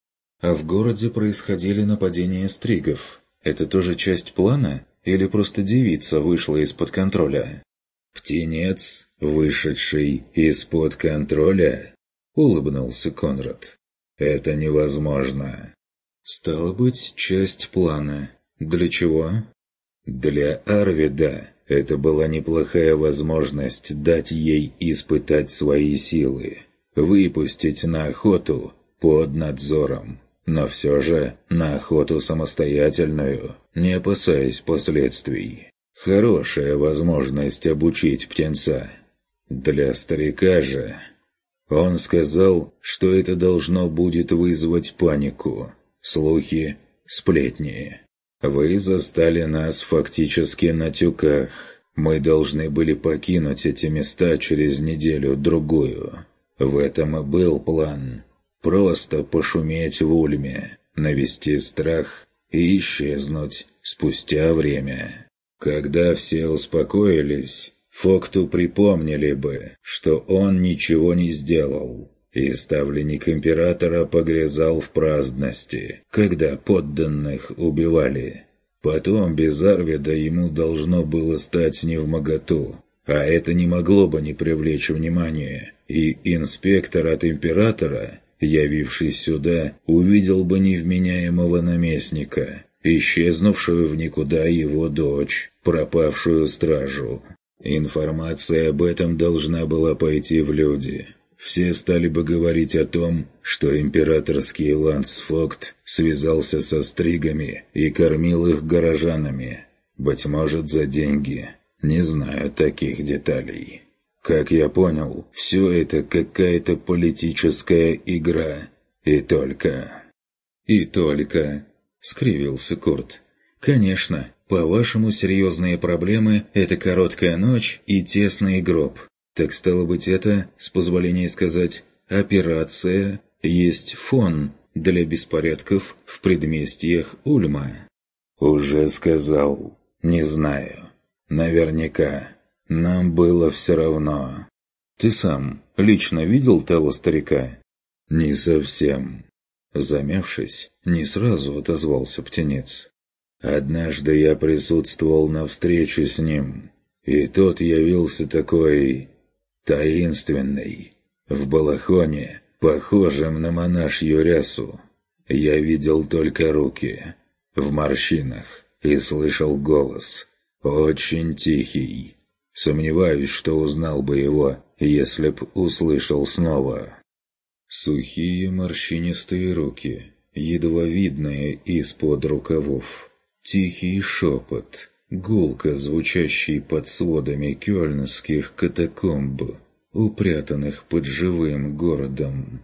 «А в городе происходили нападения стригов. Это тоже часть плана? Или просто девица вышла из-под контроля?» «Птенец, вышедший из-под контроля?» — улыбнулся Конрад. «Это невозможно». «Стало быть, часть плана. Для чего?» «Для Арвида это была неплохая возможность дать ей испытать свои силы, выпустить на охоту под надзором, но все же на охоту самостоятельную, не опасаясь последствий. Хорошая возможность обучить птенца. Для старика же... Он сказал, что это должно будет вызвать панику, слухи, сплетни. Вы застали нас фактически на тюках. Мы должны были покинуть эти места через неделю-другую. В этом и был план. Просто пошуметь в Ульме, навести страх и исчезнуть спустя время. Когда все успокоились, Фокту припомнили бы, что он ничего не сделал, и ставленник императора погрязал в праздности, когда подданных убивали. Потом без Арвида ему должно было стать невмоготу, а это не могло бы не привлечь внимания, и инспектор от императора, явившись сюда, увидел бы невменяемого наместника, исчезнувшую в никуда его дочь, пропавшую стражу. Информация об этом должна была пойти в люди. Все стали бы говорить о том, что императорский ландсфогт связался со стригами и кормил их горожанами. Быть может, за деньги. Не знаю таких деталей. Как я понял, все это какая-то политическая игра. И только... «И только...» — скривился Курт. «Конечно, по-вашему, серьезные проблемы — это короткая ночь и тесный гроб. Так стало быть, это, с позволения сказать, операция есть фон для беспорядков в предместьях Ульма». «Уже сказал. Не знаю. Наверняка. Нам было все равно». «Ты сам лично видел того старика?» «Не совсем». Замявшись, не сразу отозвался птенец. «Однажды я присутствовал на встрече с ним, и тот явился такой... таинственный, в балахоне, похожем на монашью рясу. Я видел только руки, в морщинах, и слышал голос, очень тихий. Сомневаюсь, что узнал бы его, если б услышал снова». Сухие морщинистые руки, едва видные из-под рукавов, тихий шепот, гулко звучащий под сводами кёльнских катакомб, упрятанных под живым городом.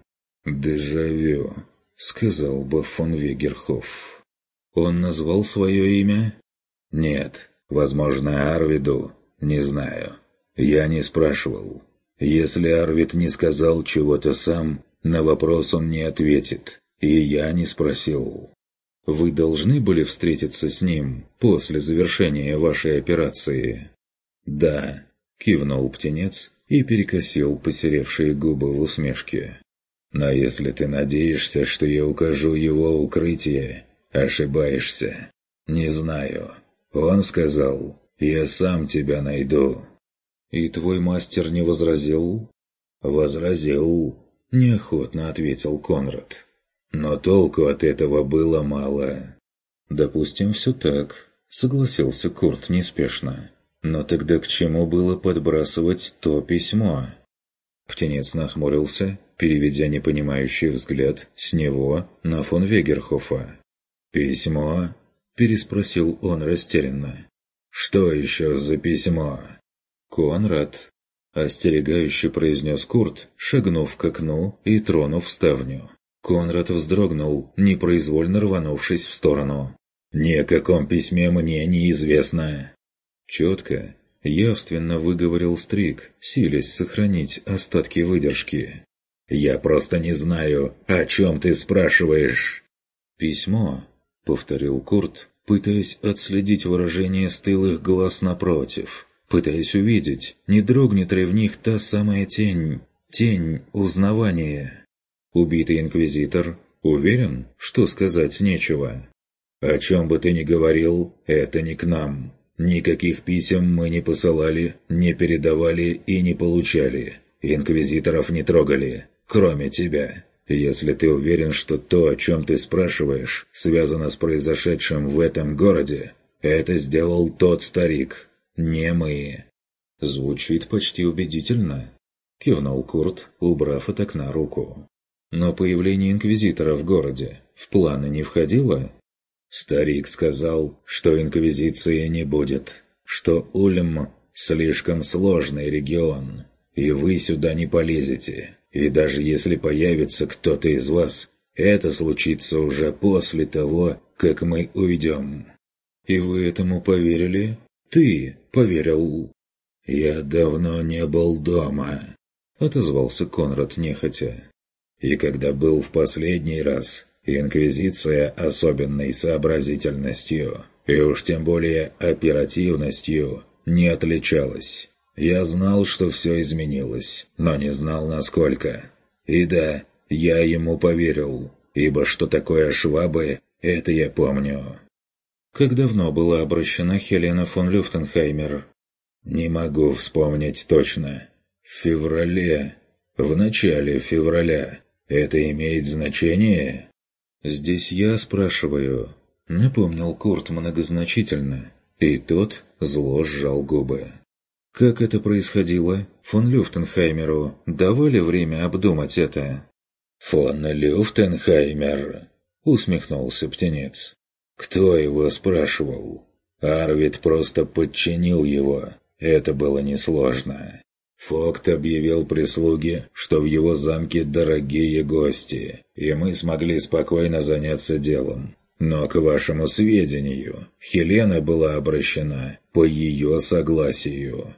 «Дежавю», — сказал бы фон Вегерхоф. «Он назвал свое имя?» «Нет, возможно, Арвиду, не знаю. Я не спрашивал. Если Арвид не сказал чего-то сам, на вопрос он не ответит, и я не спросил. Вы должны были встретиться с ним после завершения вашей операции?» «Да», — кивнул птенец и перекосил посеревшие губы в усмешке. «Но если ты надеешься, что я укажу его укрытие, ошибаешься. Не знаю. Он сказал, я сам тебя найду». «И твой мастер не возразил?» «Возразил», — неохотно ответил Конрад. «Но толку от этого было мало». «Допустим, все так», — согласился Курт неспешно. «Но тогда к чему было подбрасывать то письмо?» Птенец нахмурился, переведя непонимающий взгляд с него на фон Вегерхофа. «Письмо?» – переспросил он растерянно. «Что еще за письмо?» «Конрад», – остерегающе произнес Курт, шагнув к окну и тронув ставню. Конрад вздрогнул, непроизвольно рванувшись в сторону. «Ни о каком письме мне неизвестно». Четко, явственно выговорил Стрик, силясь сохранить остатки выдержки. «Я просто не знаю, о чем ты спрашиваешь». «Письмо», — повторил Курт, пытаясь отследить выражение стылых глаз напротив, пытаясь увидеть, не дрогнет ли в них та самая тень, тень узнавания. Убитый инквизитор уверен, что сказать нечего. «О чем бы ты ни говорил, это не к нам. Никаких писем мы не посылали, не передавали и не получали. Инквизиторов не трогали, кроме тебя. Если ты уверен, что то, о чем ты спрашиваешь, связано с произошедшим в этом городе, это сделал тот старик, не мы». «Звучит почти убедительно», — кивнул Курт, убрав от окна руку. «Но появление инквизитора в городе в планы не входило?» «Старик сказал, что инквизиции не будет, что Ульм – слишком сложный регион, и вы сюда не полезете, и даже если появится кто-то из вас, это случится уже после того, как мы уйдем». «И вы этому поверили? Ты поверил?» «Я давно не был дома», – отозвался Конрад нехотя. «И когда был в последний раз, Инквизиция особенной сообразительностью, и уж тем более оперативностью, не отличалась. Я знал, что все изменилось, но не знал, насколько. И да, я ему поверил, ибо что такое швабы, это я помню». «Как давно была обращена Хелена фон Люфтенхаймер?» «Не могу вспомнить точно. В феврале. В начале февраля. Это имеет значение?» «Здесь я спрашиваю», — напомнил Курт многозначительно, и тот зло сжал губы. «Как это происходило? Фон Люфтенхаймеру давали время обдумать это?» «Фон Люфтенхаймер?» — усмехнулся птенец. «Кто его спрашивал? Арвид просто подчинил его. Это было несложно. Фогт объявил прислуге, что в его замке дорогие гости, и мы смогли спокойно заняться делом. Но, к вашему сведению, Хелена была обращена по ее согласию.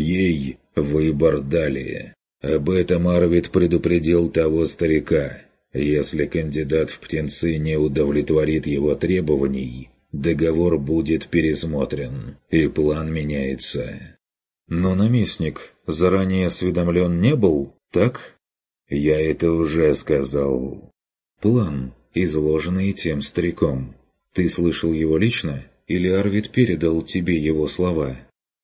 Ей выбор дали. Об этом Арвид предупредил того старика. Если кандидат в птенцы не удовлетворит его требований, договор будет пересмотрен, и план меняется». «Но наместник заранее осведомлен не был, так?» «Я это уже сказал». «План, изложенный тем стариком. Ты слышал его лично, или Арвид передал тебе его слова?»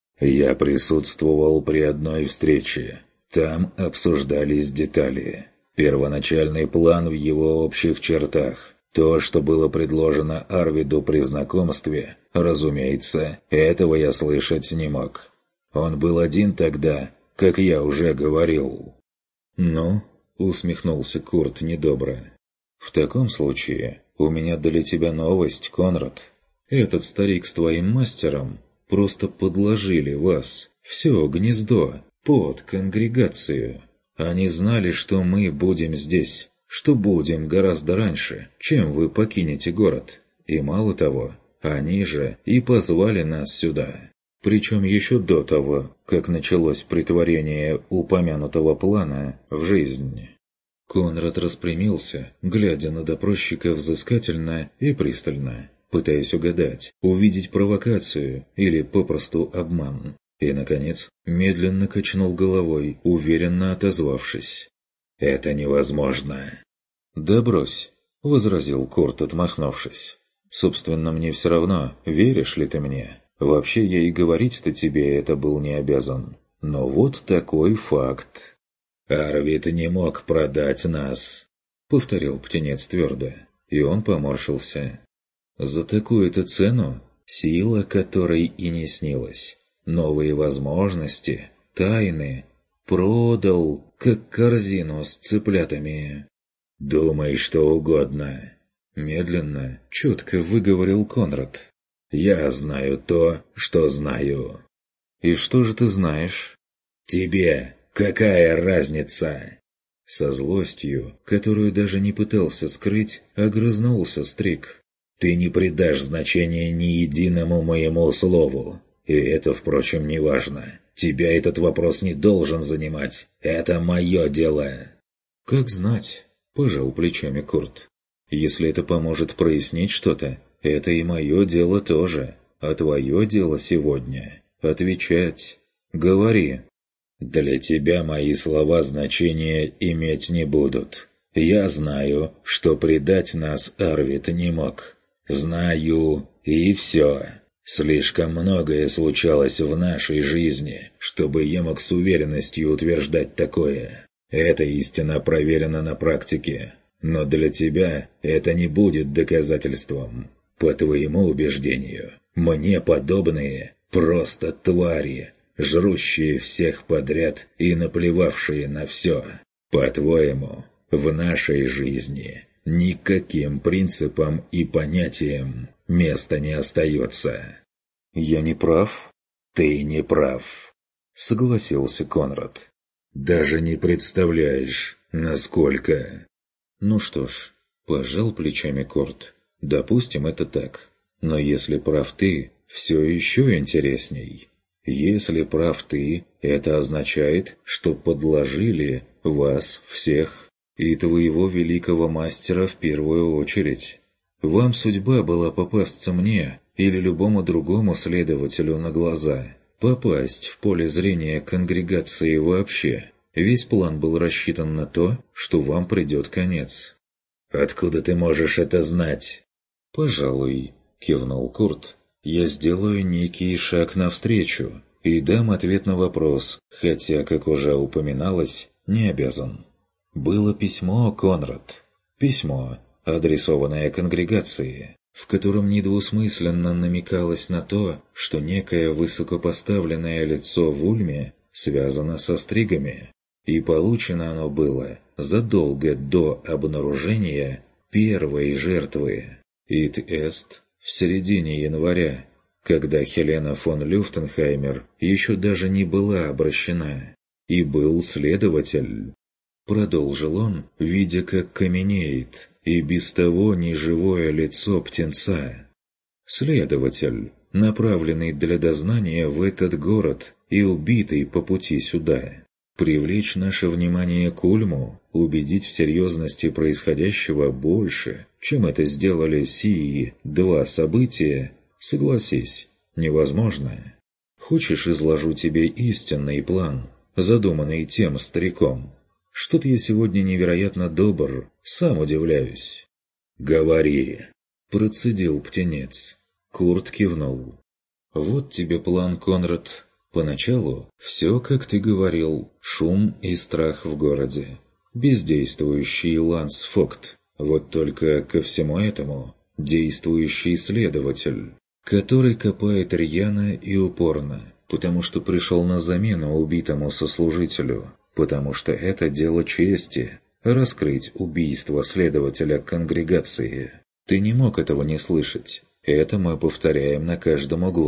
«Я присутствовал при одной встрече. Там обсуждались детали. Первоначальный план в его общих чертах. То, что было предложено Арвиду при знакомстве, разумеется, этого я слышать не мог. Он был один тогда, как я уже говорил». «Ну?» — усмехнулся Курт недобро. «В таком случае у меня для тебя новость, Конрад. Этот старик с твоим мастером просто подложили вас, все гнездо, под конгрегацию. Они знали, что мы будем здесь, что будем гораздо раньше, чем вы покинете город. И мало того, они же и позвали нас сюда. Причем еще до того, как началось претворение упомянутого плана в жизнь». Конрад распрямился, глядя на допросчика взыскательно и пристально, пытаясь угадать, увидеть провокацию или попросту обман. И, наконец, медленно качнул головой, уверенно отозвавшись: «Это невозможно». «Да брось», — возразил Курт, отмахнувшись. «Собственно, мне все равно, веришь ли ты мне. Вообще, я и говорить-то тебе это был не обязан. Но вот такой факт». «Арвид не мог продать нас», — повторил птенец твердо, и он поморщился. «За такую-то цену, сила которой и не снилась, новые возможности, тайны, продал, как корзину с цыплятами». «Думай что угодно», — медленно, четко выговорил Конрад. «Я знаю то, что знаю». «И что же ты знаешь?» «Тебе какая разница?» Со злостью, которую даже не пытался скрыть, огрызнулся Стрик. «Ты не придашь значения ни единому моему слову. И это, впрочем, не важно. Тебя этот вопрос не должен занимать. Это мое дело». «Как знать», — пожал плечами Курт. «Если это поможет прояснить что-то, это и мое дело тоже. А твое дело сегодня — отвечать. Говори». «Для тебя мои слова значения иметь не будут. Я знаю, что предать нас Арвид не мог. Знаю, и все. Слишком многое случалось в нашей жизни, чтобы я мог с уверенностью утверждать такое. Эта истина проверена на практике. Но для тебя это не будет доказательством. По твоему убеждению, мне подобные просто твари, жрущие всех подряд и наплевавшие на все. По-твоему, в нашей жизни никаким принципам и понятиям места не остается». «Я не прав?» «Ты не прав», — согласился Конрад. «Даже не представляешь, насколько...» «Ну что ж», — пожал плечами Курт. «Допустим, это так. Но если прав ты, все еще интересней. Если прав ты, это означает, что подложили вас всех и твоего великого мастера в первую очередь. Вам судьба была попасться мне или любому другому следователю на глаза, попасть в поле зрения конгрегации вообще. Весь план был рассчитан на то, что вам придет конец». «Откуда ты можешь это знать?» «Пожалуй», — кивнул Курт. «Я сделаю некий шаг навстречу и дам ответ на вопрос, хотя, как уже упоминалось, не обязан. Было письмо, Конрад. Письмо, адресованное конгрегации, в котором недвусмысленно намекалось на то, что некое высокопоставленное лицо в Ульме связано со стригами, и получено оно было задолго до обнаружения первой жертвы. Ит эст в середине января, когда Хелена фон Люфтенхаймер еще даже не была обращена, и был следователь. Продолжил он, видя, как каменеет и без того неживое лицо птенца. Следователь, направленный для дознания в этот город и убитый по пути сюда. Привлечь наше внимание к Ульму, убедить в серьезности происходящего больше, чем это сделали сии два события, согласись, невозможно. Хочешь, изложу тебе истинный план, задуманный тем стариком? Что-то я сегодня невероятно добр, сам удивляюсь». «Говори», — процедил птенец. Курт кивнул. «Вот тебе план, Конрад. Поначалу все, как ты говорил, шум и страх в городе. Бездействующий Ланс Фокт. Вот только ко всему этому действующий следователь, который копает рьяно и упорно, потому что пришел на замену убитому сослужителю, потому что это дело чести – раскрыть убийство следователя конгрегации. Ты не мог этого не слышать. Это мы повторяем на каждом углу.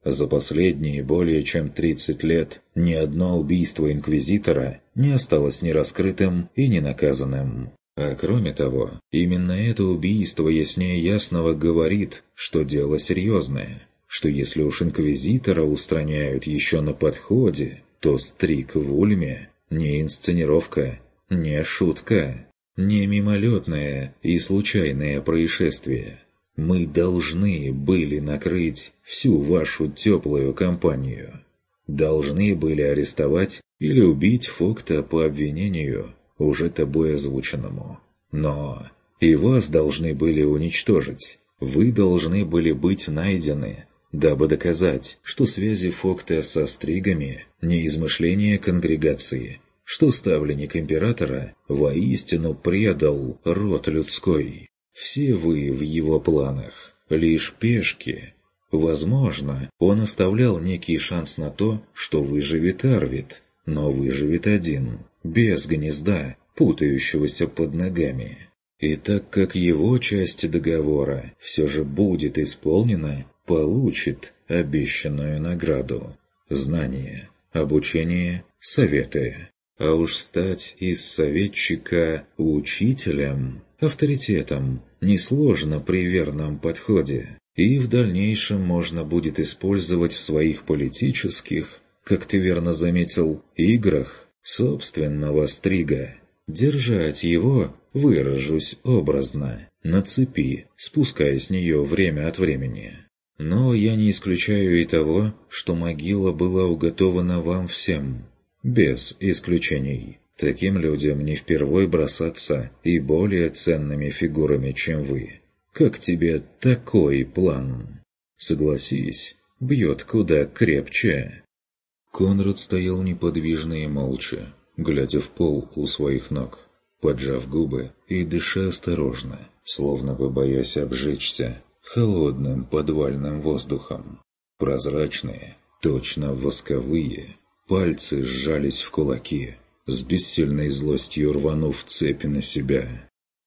За последние более чем тридцать лет ни одно убийство инквизитора не осталось нераскрытым и ненаказанным. А кроме того, именно это убийство яснее ясного говорит, что дело серьезное, что если уж инквизитора устраняют еще на подходе, то стриг в Ульме не инсценировка, не шутка, не мимолетное и случайное происшествие. Мы должны были накрыть всю вашу теплую компанию. Должны были арестовать или убить Фокта по обвинению, уже тобой озвученному. Но и вас должны были уничтожить. Вы должны были быть найдены, дабы доказать, что связи Фокта со стригами не измышления конгрегации, что ставленник императора воистину предал род людской. Все вы в его планах лишь пешки. Возможно, он оставлял некий шанс на то, что выживет Арвид, но выживет один, без гнезда, путающегося под ногами. И так как его часть договора все же будет исполнена, получит обещанную награду. Знания, обучение, советы. А уж стать из советчика учителем, авторитетом, несложно при верном подходе. И в дальнейшем можно будет использовать в своих политических, как ты верно заметил, играх собственного стрига. Держать его, выражусь образно, на цепи, спуская с нее время от времени. Но я не исключаю и того, что могила была уготована вам всем, без исключений. Таким людям не впервой бросаться и более ценными фигурами, чем вы. Как тебе такой план? Согласись, бьет куда крепче. Конрад стоял неподвижно и молча, глядя в пол у своих ног, поджав губы и дыша осторожно, словно бы боясь обжечься холодным подвальным воздухом. Прозрачные, точно восковые, пальцы сжались в кулаки, с бессильной злостью рванув цепи на себя.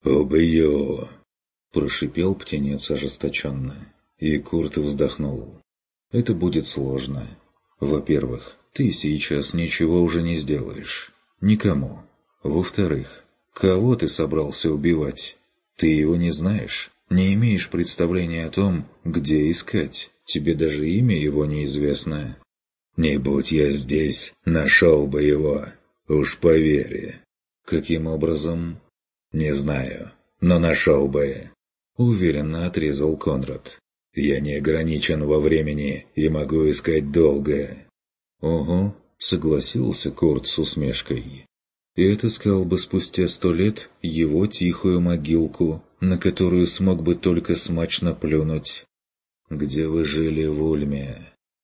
«Убью!» – прошипел птенец ожесточенно, и Курт вздохнул. «Это будет сложно. Во-первых, ты сейчас ничего уже не сделаешь. Никому. Во-вторых, кого ты собрался убивать? Ты его не знаешь, не имеешь представления о том, где искать. Тебе даже имя его неизвестно. Не будь я здесь, нашел бы его. Уж поверь». «Каким образом?» «Не знаю, но нашел бы», — уверенно отрезал Конрад. «Я не ограничен во времени и могу искать долго». «Ого», — согласился Курт с усмешкой. «И отыскал бы спустя сто лет его тихую могилку, на которую смог бы только смачно плюнуть. Где вы жили в Ульме?»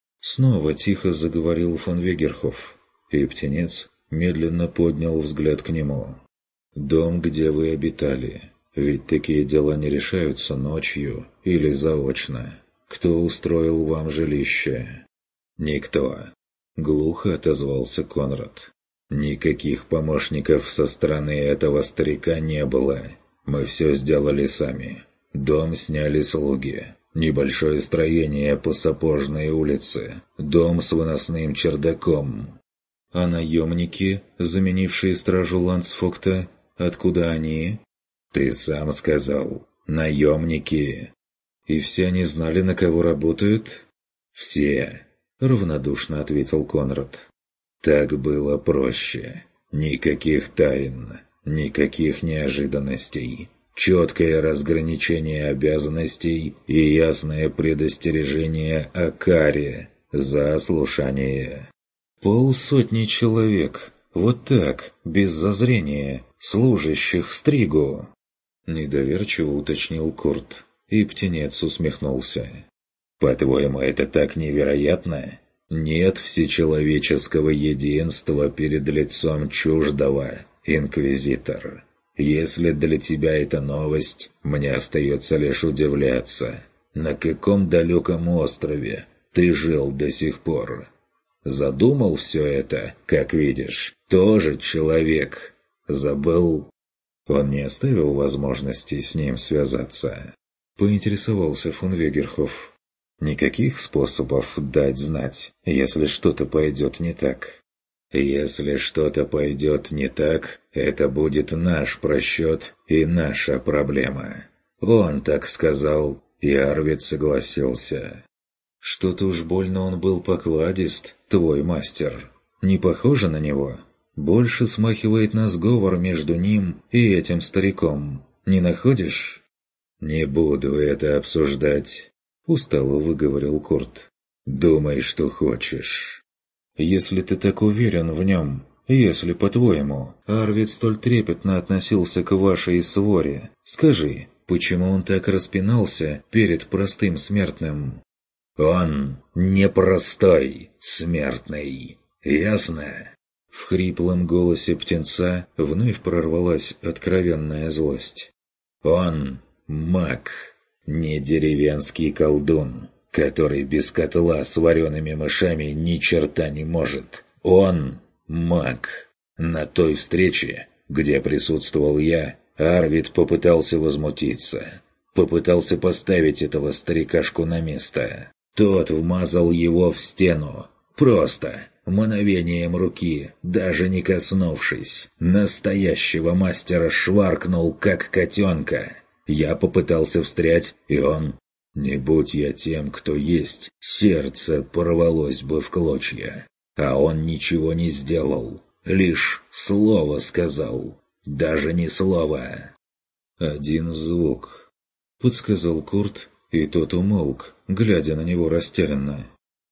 Снова тихо заговорил фон Вегерхоф, и птенец медленно поднял взгляд к нему. «Дом, где вы обитали. Ведь такие дела не решаются ночью или заочно. Кто устроил вам жилище?» «Никто», — глухо отозвался Конрад. «Никаких помощников со стороны этого старика не было. Мы все сделали сами. Дом сняли слуги. Небольшое строение по Сапожной улице. Дом с выносным чердаком». «А наемники, заменившие стражу Лансфокта, откуда они?» «Ты сам сказал. Наемники». «И все они знали, на кого работают?» «Все», — равнодушно ответил Конрад. «Так было проще. Никаких тайн, никаких неожиданностей. Четкое разграничение обязанностей и ясное предостережение о каре за ослушание». «Полсотни человек, вот так, без зазрения, служащих стригу!» Недоверчиво уточнил Курт, и птенец усмехнулся. «По-твоему, это так невероятно? Нет всечеловеческого единства перед лицом чуждого, инквизитор. Если для тебя это новость, мне остается лишь удивляться. На каком далеком острове ты жил до сих пор? Задумал все это, как видишь, тоже человек. Забыл?» Он не оставил возможности с ним связаться. Поинтересовался фон Вегерхоф. Никаких способов дать знать, если что-то пойдет не так. Если что-то пойдет не так, это будет наш просчет и наша проблема. Он так сказал, и Арвид согласился. Что-то уж больно он был покладист, твой мастер. Не похоже на него? Больше смахивает на сговор между ним и этим стариком. Не находишь? Не буду это обсуждать, устало выговорил Курт. Думай, что хочешь. Если ты так уверен в нем, если, по-твоему, Арвид столь трепетно относился к вашей своре, скажи, почему он так распинался перед простым смертным? Он непростой смертный, ясно? В хриплом голосе птенца вновь прорвалась откровенная злость. Он маг, не деревенский колдун, который без котла с вареными мышами ни черта не может. Он маг. На той встрече, где присутствовал я, Арвид попытался возмутиться. Попытался поставить этого старикашку на место. Тот вмазал его в стену. Просто, мгновением руки, даже не коснувшись. Настоящего мастера шваркнул, как котенка. Я попытался встрять, и он... Не будь я тем, кто есть, сердце порвалось бы в клочья. А он ничего не сделал, лишь слово сказал. Даже не слово. «Один звук», — подсказал Курт, и тот умолк, глядя на него растерянно.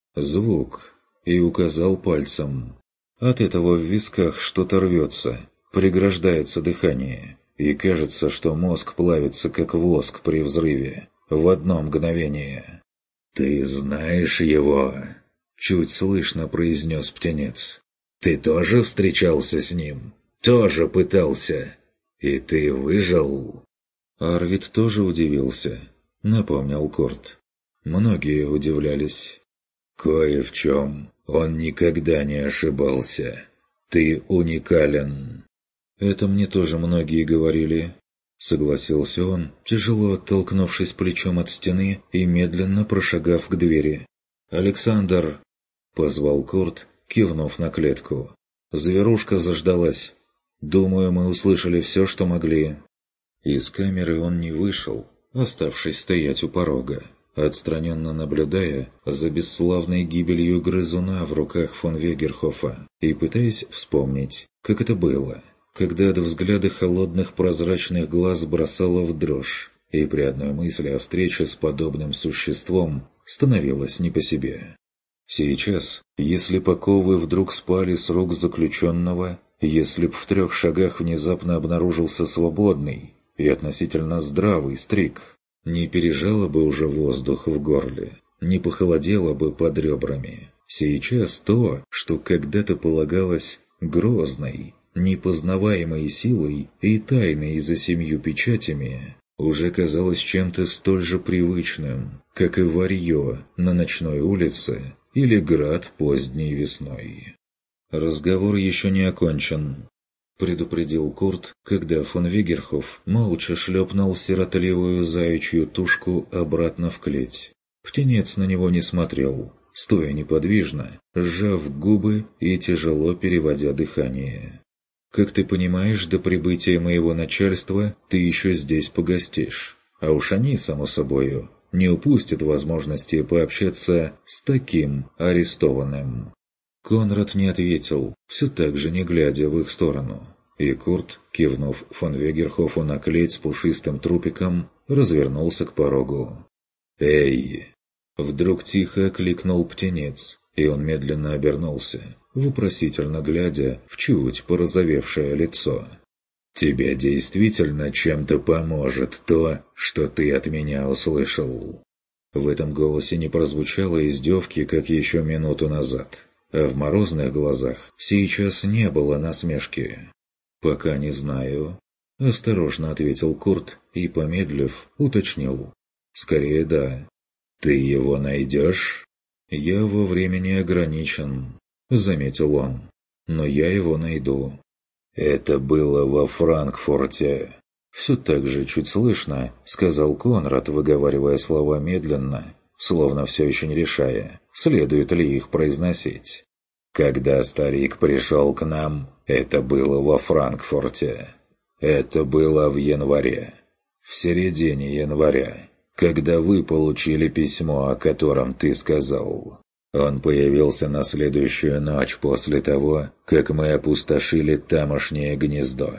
«Звук», — и указал пальцем. От этого в висках что-то рвется, преграждается дыхание, и кажется, что мозг плавится, как воск при взрыве. В одно мгновение. «Ты знаешь его?» — чуть слышно произнес птенец. «Ты тоже встречался с ним? Тоже пытался? И ты выжил?» Арвид тоже удивился, напомнил Курт. Многие удивлялись. «Кое в чем он никогда не ошибался. Ты уникален». «Это мне тоже многие говорили». Согласился он, тяжело оттолкнувшись плечом от стены и медленно прошагав к двери. «Александр!» — позвал Курт, кивнув на клетку. Зверушка заждалась. «Думаю, мы услышали все, что могли». Из камеры он не вышел, оставшись стоять у порога, отстраненно наблюдая за бесславной гибелью грызуна в руках фон Вегерхофа и пытаясь вспомнить, как это было, когда от взгляда холодных прозрачных глаз бросало в дрожь, и при одной мысли о встрече с подобным существом становилось не по себе. Сейчас, если показы вдруг спали с рук заключенного, если б в трех шагах внезапно обнаружился свободный и относительно здравый стрик, не пережало бы уже воздух в горле, не похолодело бы под ребрами. Сейчас то, что когда-то полагалось грозной, непознаваемой силой и тайной за семью печатями, уже казалось чем-то столь же привычным, как и варьё на ночной улице или град поздней весной. «Разговор еще не окончен», — предупредил Курт, когда фон Вегерхоф молча шлепнул сиротливую заячью тушку обратно в клеть. Птенец на него не смотрел, стоя неподвижно, сжав губы и тяжело переводя дыхание. «Как ты понимаешь, до прибытия моего начальства ты еще здесь погостишь. А уж они, само собою, не упустят возможности пообщаться с таким арестованным». Конрад не ответил, все так же не глядя в их сторону. И Курт, кивнув фон Вегерхофу на клеть с пушистым трупиком, развернулся к порогу. «Эй!» Вдруг тихо окликнул птенец, и он медленно обернулся, вопросительно глядя в чуть порозовевшее лицо. «Тебе действительно чем-то поможет то, что ты от меня услышал?» В этом голосе не прозвучало издевки, как еще минуту назад, а в морозных глазах сейчас не было насмешки. «Пока не знаю», — осторожно ответил Курт и, помедлив, уточнил. «Скорее да». «Ты его найдешь?» «Я во времени ограничен», — заметил он. «Но я его найду». «Это было во Франкфурте». Все так же чуть слышно, сказал Конрад, выговаривая слова медленно, словно все еще не решая, следует ли их произносить. «Когда старик пришел к нам, это было во Франкфурте. Это было в январе. В середине января, когда вы получили письмо, о котором ты сказал. Он появился на следующую ночь после того, как мы опустошили тамошнее гнездо.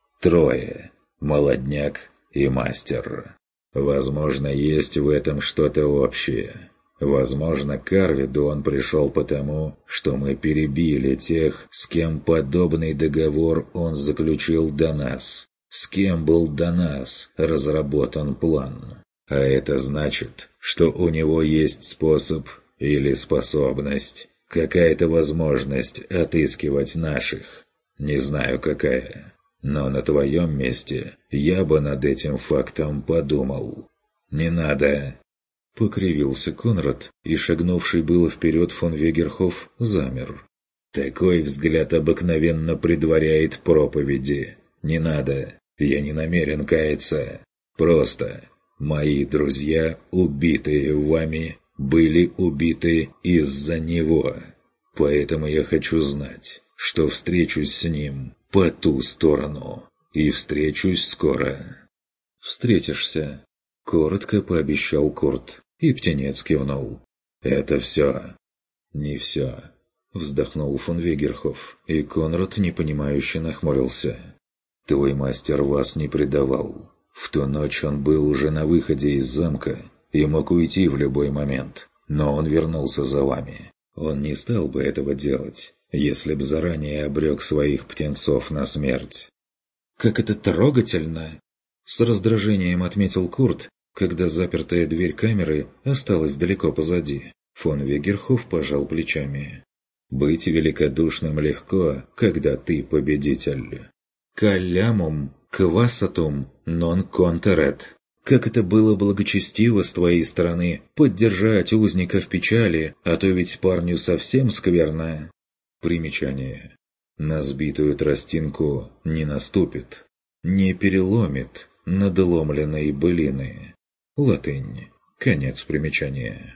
Трое. Молодняк и мастер. Возможно, есть в этом что-то общее. Возможно, к Арвиду он пришел потому, что мы перебили тех, с кем подобный договор он заключил до нас. С кем был до нас разработан план. А это значит, что у него есть способ или способность, какая-то возможность отыскивать наших. Не знаю, какая. Но на твоем месте я бы над этим фактом подумал. Не надо. Покривился Конрад, и шагнувший было вперед фон Вегерхоф замер. Такой взгляд обыкновенно предваряет проповеди. Не надо. Я не намерен каяться. Просто мои друзья, убитые вами, были убиты из-за него. Поэтому я хочу знать, что встречусь с ним по ту сторону. И встречусь скоро. «Встретишься», — коротко пообещал Курт, и птенец кивнул. «Это все». «Не все», — вздохнул фон Вегерхоф, и Конрад непонимающе нахмурился. «Твой мастер вас не предавал. В ту ночь он был уже на выходе из замка и мог уйти в любой момент, но он вернулся за вами. Он не стал бы этого делать, если б заранее обрек своих птенцов на смерть». «Как это трогательно!» — с раздражением отметил Курт, когда запертая дверь камеры осталась далеко позади. Фон Вегерхоф пожал плечами. «Быть великодушным легко, когда ты победитель». «Калямум квассатум нон контерет». Как это было благочестиво с твоей стороны поддержать узника в печали, а то ведь парню совсем скверно. Примечание. На сбитую тростинку не наступит, не переломит надломленной былины. Латынь. Конец примечания.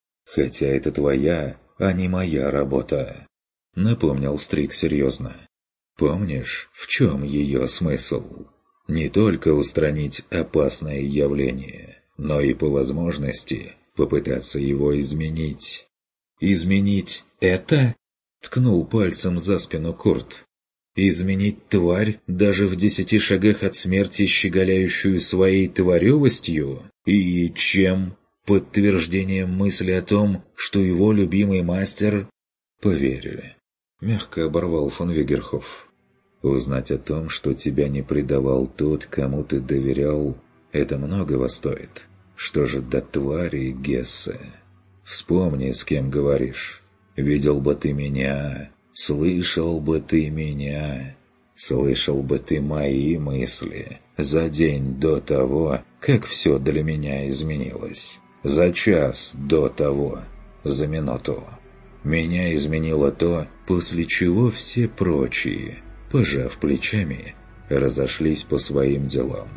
«Хотя это твоя, а не моя работа», — напомнил Стрик серьезно. «Помнишь, в чем ее смысл? Не только устранить опасное явление, но и по возможности попытаться его изменить». «Изменить это?» — ткнул пальцем за спину Курт. «Изменить тварь, даже в десяти шагах от смерти щеголяющую своей тваревостью? И чем? Подтверждением мысли о том, что его любимый мастер...» «Поверь», — мягко оборвал фон Вегерхоф. «Узнать о том, что тебя не предавал тот, кому ты доверял, это многого стоит. Что же до твари, Гессе? Вспомни, с кем говоришь. Видел бы ты меня, слышал бы ты меня, слышал бы ты мои мысли за день до того, как все для меня изменилось, за час до того, за минуту. Меня изменило то, после чего все прочие, пожав плечами, разошлись по своим делам.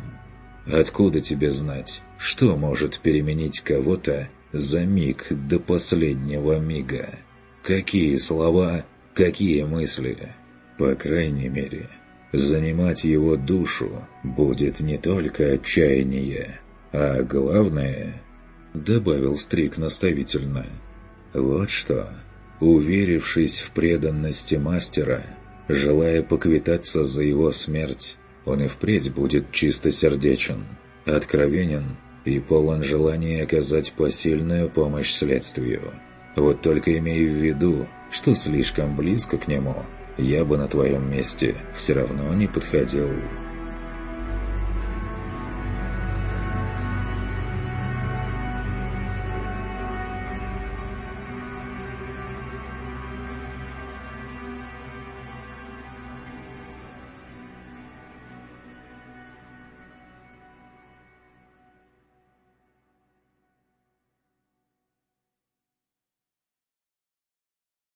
Откуда тебе знать, что может переменить кого-то за миг до последнего мига? Какие слова, какие мысли? По крайней мере, занимать его душу будет не только отчаяние, а главное, — добавил Стрик наставительно, — вот что, уверившись в преданности мастера, желая поквитаться за его смерть, он и впредь будет чистосердечен, откровенен и полон желания оказать посильную помощь следствию. Вот только имей в виду, что слишком близко к нему я бы на твоем месте все равно не подходил».